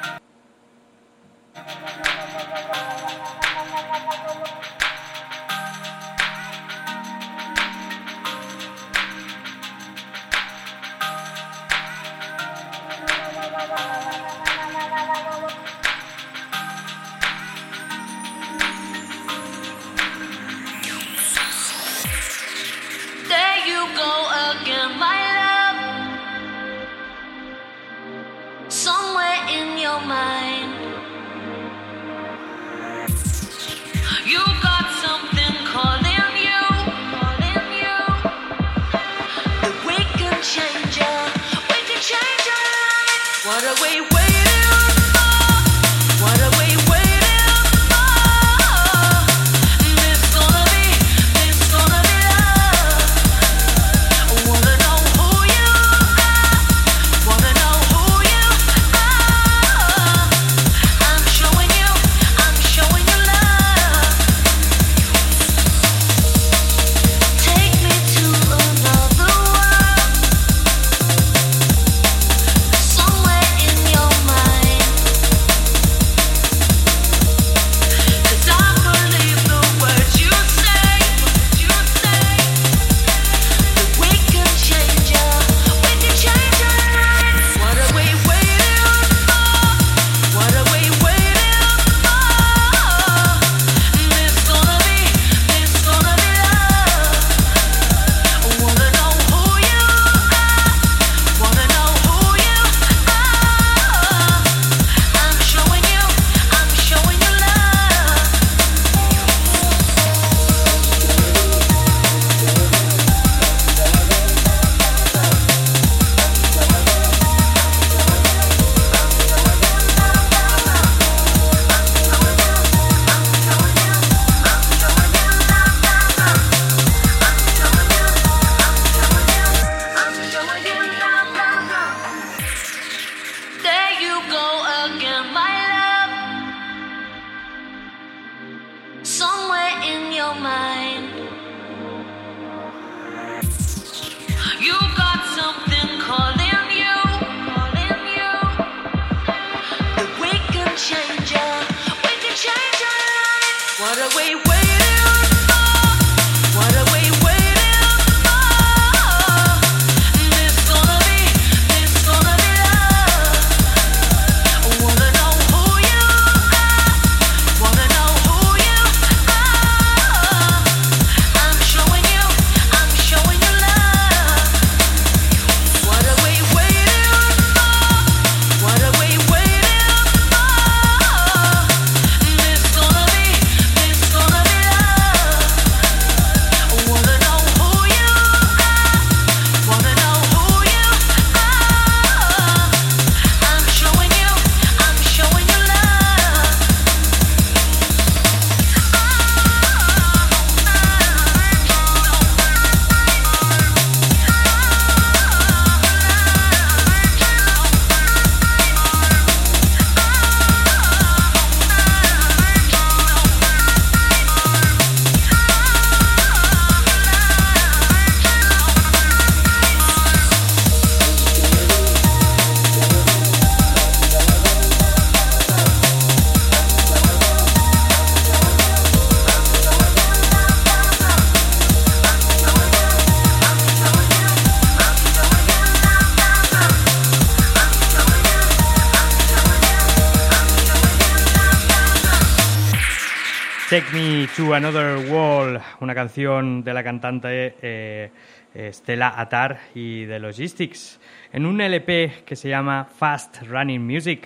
Take Me to Another World, una canción de la cantante Stella Attar y de Logistics, en un LP que se llama Fast Running Music,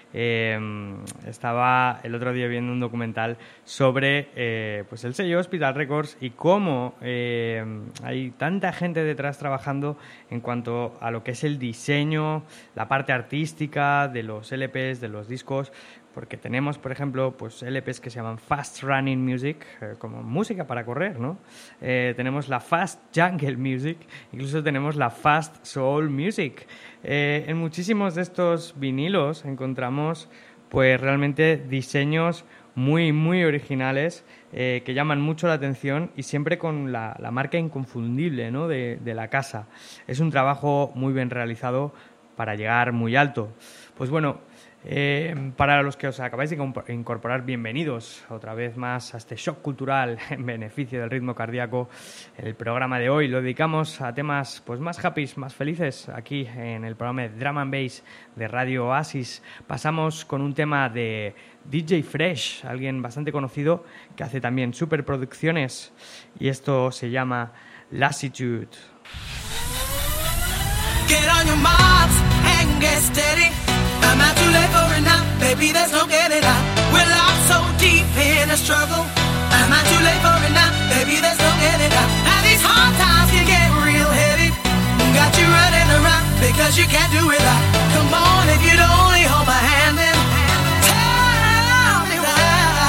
Estaba el otro día viendo un documental sobre pues el sello Hospital Records y cómo hay tanta gente detrás trabajando en cuanto a lo que es el diseño, la parte artística de los LPs, de los discos, porque tenemos, por ejemplo, pues LPs que se llaman Fast Running Music, como música para correr, ¿no? Tenemos la Fast Jungle Music, incluso tenemos la Fast Soul Music. En muchísimos de estos vinilos encontramos pues realmente diseños muy, muy originales que llaman mucho la atención y siempre con la marca inconfundible, ¿no? de la casa. Es un trabajo muy bien realizado para llegar muy alto. Pues bueno, para los que os acabáis de incorporar, bienvenidos otra vez más a este shock cultural en beneficio del ritmo cardíaco. El programa de hoy lo dedicamos a temas pues más happy, más felices, aquí en el programa de Drum and Bass de Radio Oasis. Pasamos con un tema de DJ Fresh, alguien bastante conocido que hace también superproducciones, y esto se llama Lassitude. Get on your marks and get steady. Am I too late for it now? Baby, there's no getting out. We're lost so deep in a struggle. Am I too late for it now? Baby, there's no getting out. Now these hard times can get real heavy. Got you running around because you can't do it out. Come on, if you'd only hold my hand then tell me why.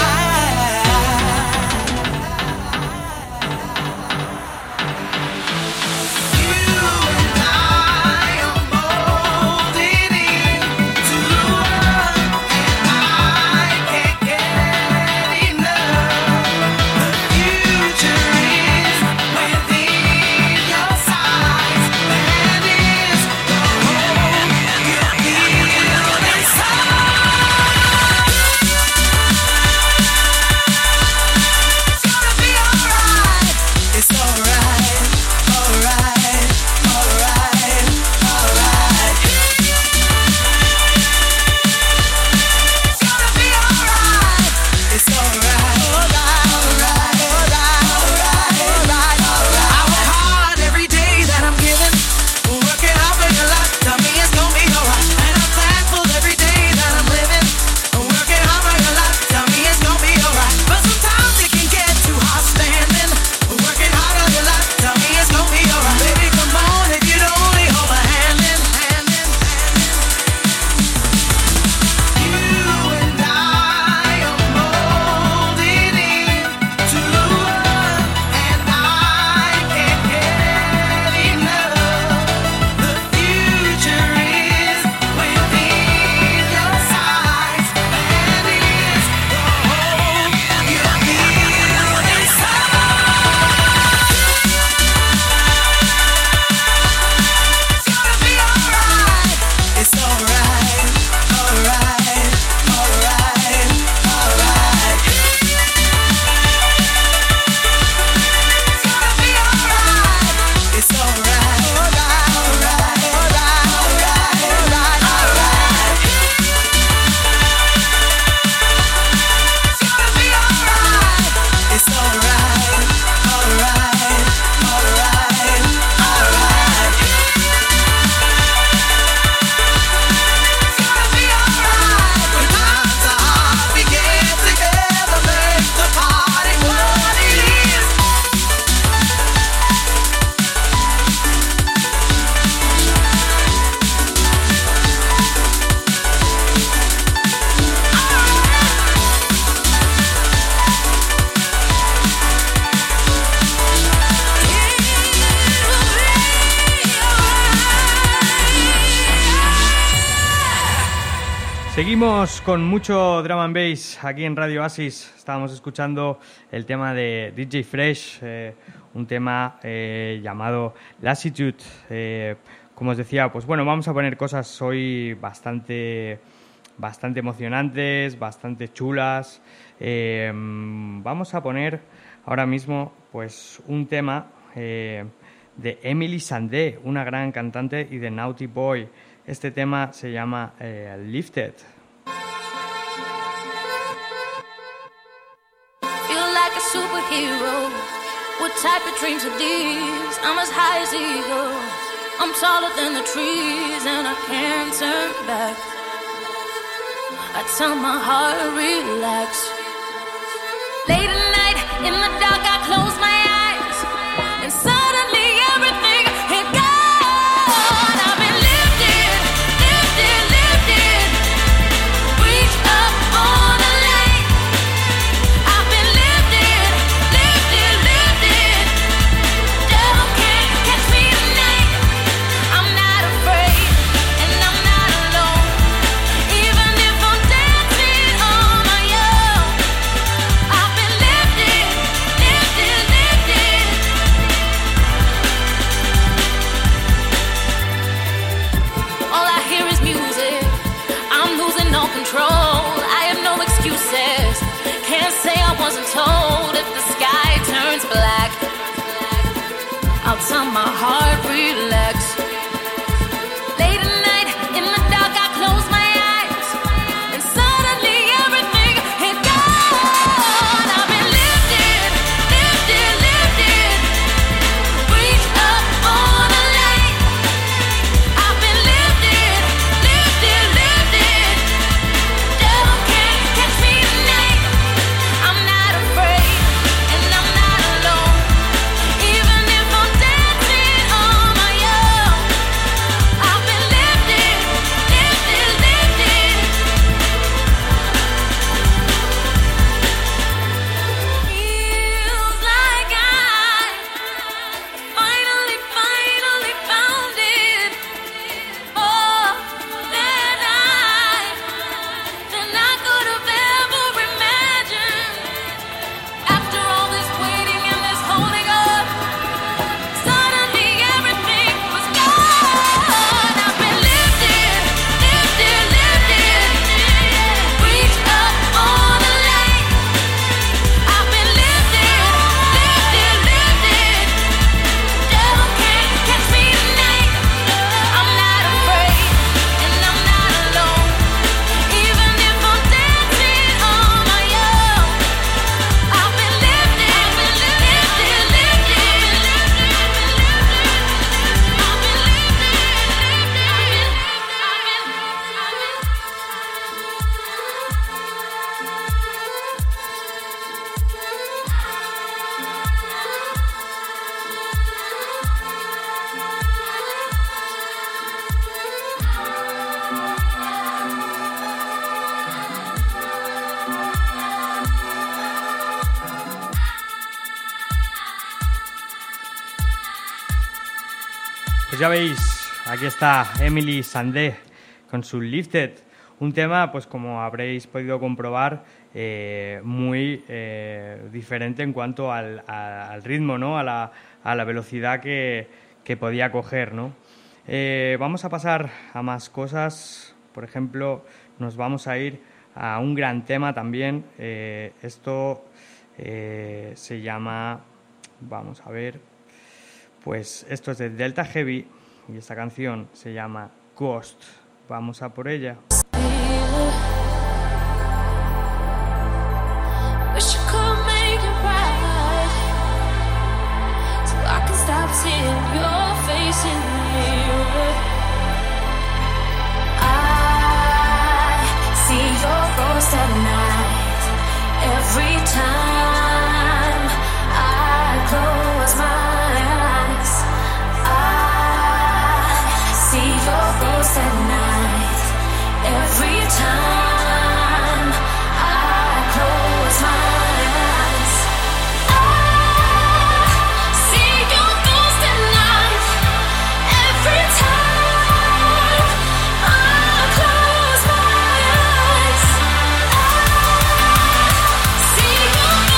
Seguimos con mucho drum and bass aquí en Radio Oasis. Estábamos escuchando el tema de DJ Fresh, un tema llamado Lassitude. Como os decía, pues bueno, vamos a poner cosas hoy bastante emocionantes, bastante chulas. Vamos a poner ahora mismo pues un tema de Emily Sandé, una gran cantante, y de Naughty Boy. Este tema se llama Lifted. Feel like a superhero. What type of dreams are these? I'm as high as eagles. I'm taller than the trees and I can't turn back. I tell my heart relax. Late at night, in the dark, I close my eyes, and suddenly everything had gone. I've been lifted, lifted, lifted. Reach up on a light. I've been lifted, lifted, lifted. Devil can't catch me tonight. I'm not afraid, and I'm not alone. Even if I'm dancing on my own, I've been lifted, lifted, lifted. All I hear is music. I'm losing all control. I have no excuses. Can't say I wasn't told. If the sky turns black, I'll tell my heart relax. Late at night, in the dark, I close my eyes, and suddenly everything had gone. I've been lifted, lifted, lifted. Reach up on a light. I've been lifted, lifted, lifted. Devil can't catch me tonight. I'm not afraid, and I'm not alone. Even if I'm dancing on my own, I've been lifted, lifted, lifted. Feels like I finally, finally found it. More than I could have ever imagined. After all this waiting and this holding up, suddenly everything was gone. I've been lifted, lifted, lifted. Reach up on a light. I've been lifted, lifted, lifted. Devil can't catch me tonight. I'm not afraid, and I'm not alone. Even if I'm dancing on my own, I've been lifted, lifted, Pues ya veis, aquí está Emily Sandé con su Lifted, un tema, pues como habréis podido comprobar, muy diferente en cuanto al ritmo, ¿no? A la velocidad que podía coger, ¿no? Vamos a pasar a más cosas. Por ejemplo, nos vamos a ir a un gran tema también. Esto se llama, vamos a ver, pues esto es de Delta Heavy y esta canción se llama Ghost. Vamos a por ella. Wish I could make it right, so I can stop seeing your face in the mirror. I see your ghost at night. Every time I close my eyes, I see your ghost at night. Every time I close my eyes, I see your ghost at night. Every time I close my eyes, I see your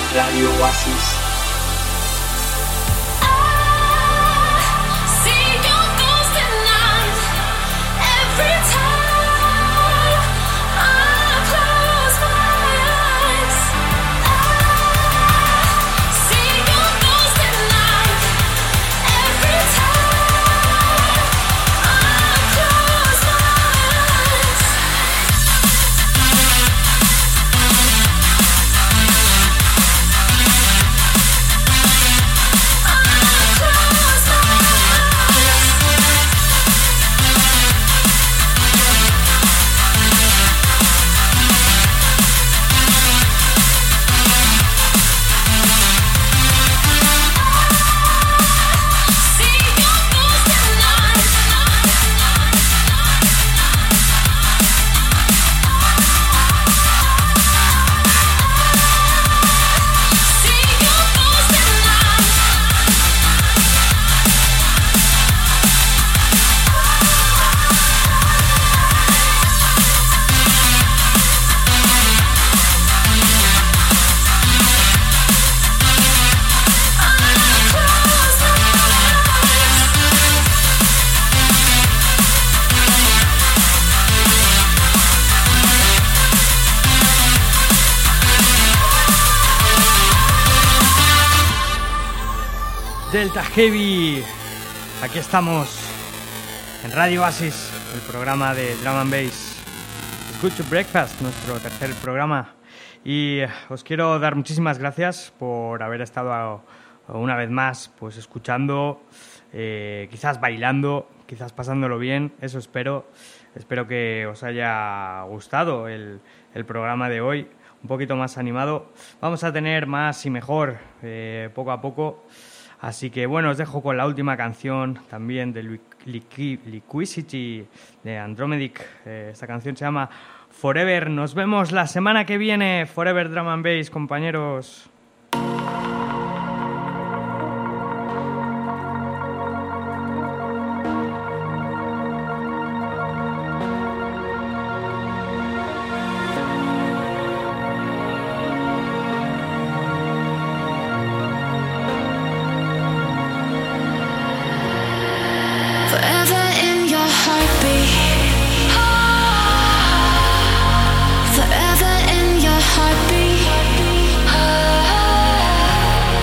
Radio Oasis. Delta Heavy, aquí estamos en Radio Oasis, el programa de Drum and Bass. It's Good to Breakfast, nuestro tercer programa. Y os quiero dar muchísimas gracias por haber estado una vez más pues escuchando, quizás bailando, quizás pasándolo bien, eso espero. Espero que os haya gustado el programa de hoy, un poquito más animado. Vamos a tener más y mejor poco a poco. Así que bueno, os dejo con la última canción también de Liquidity de Andromedic. Esta canción se llama Forever. Nos vemos la semana que viene. Forever Drum and Bass, compañeros. Forever in your heartbeat.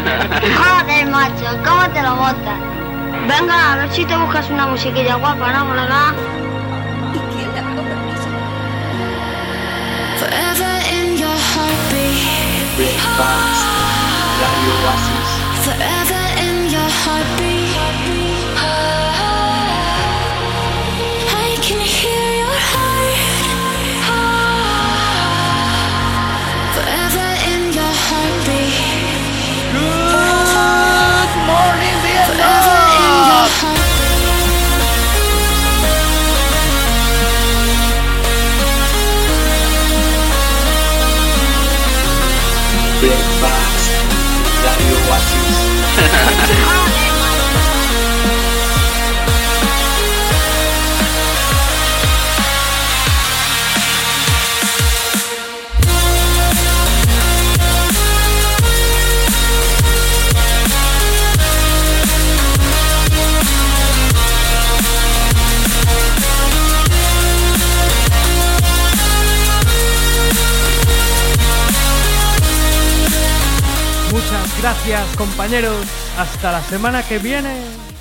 Joder, macho, ¿cómo te lo montas? Venga, a ver si te buscas una musiquilla guapa, ¿no, colega? ¿Y quién le ha dado permiso? Forever in your heartbeat. Breakfast, Radio Oasis. Forever in your heartbeat. I can hear your heart. Forever in your heartbeat. Good morning, Vietnam. Forever in your heartbeat. Breakfast, Radio Oasis. Muchas gracias, compañeros. Hasta la semana que viene.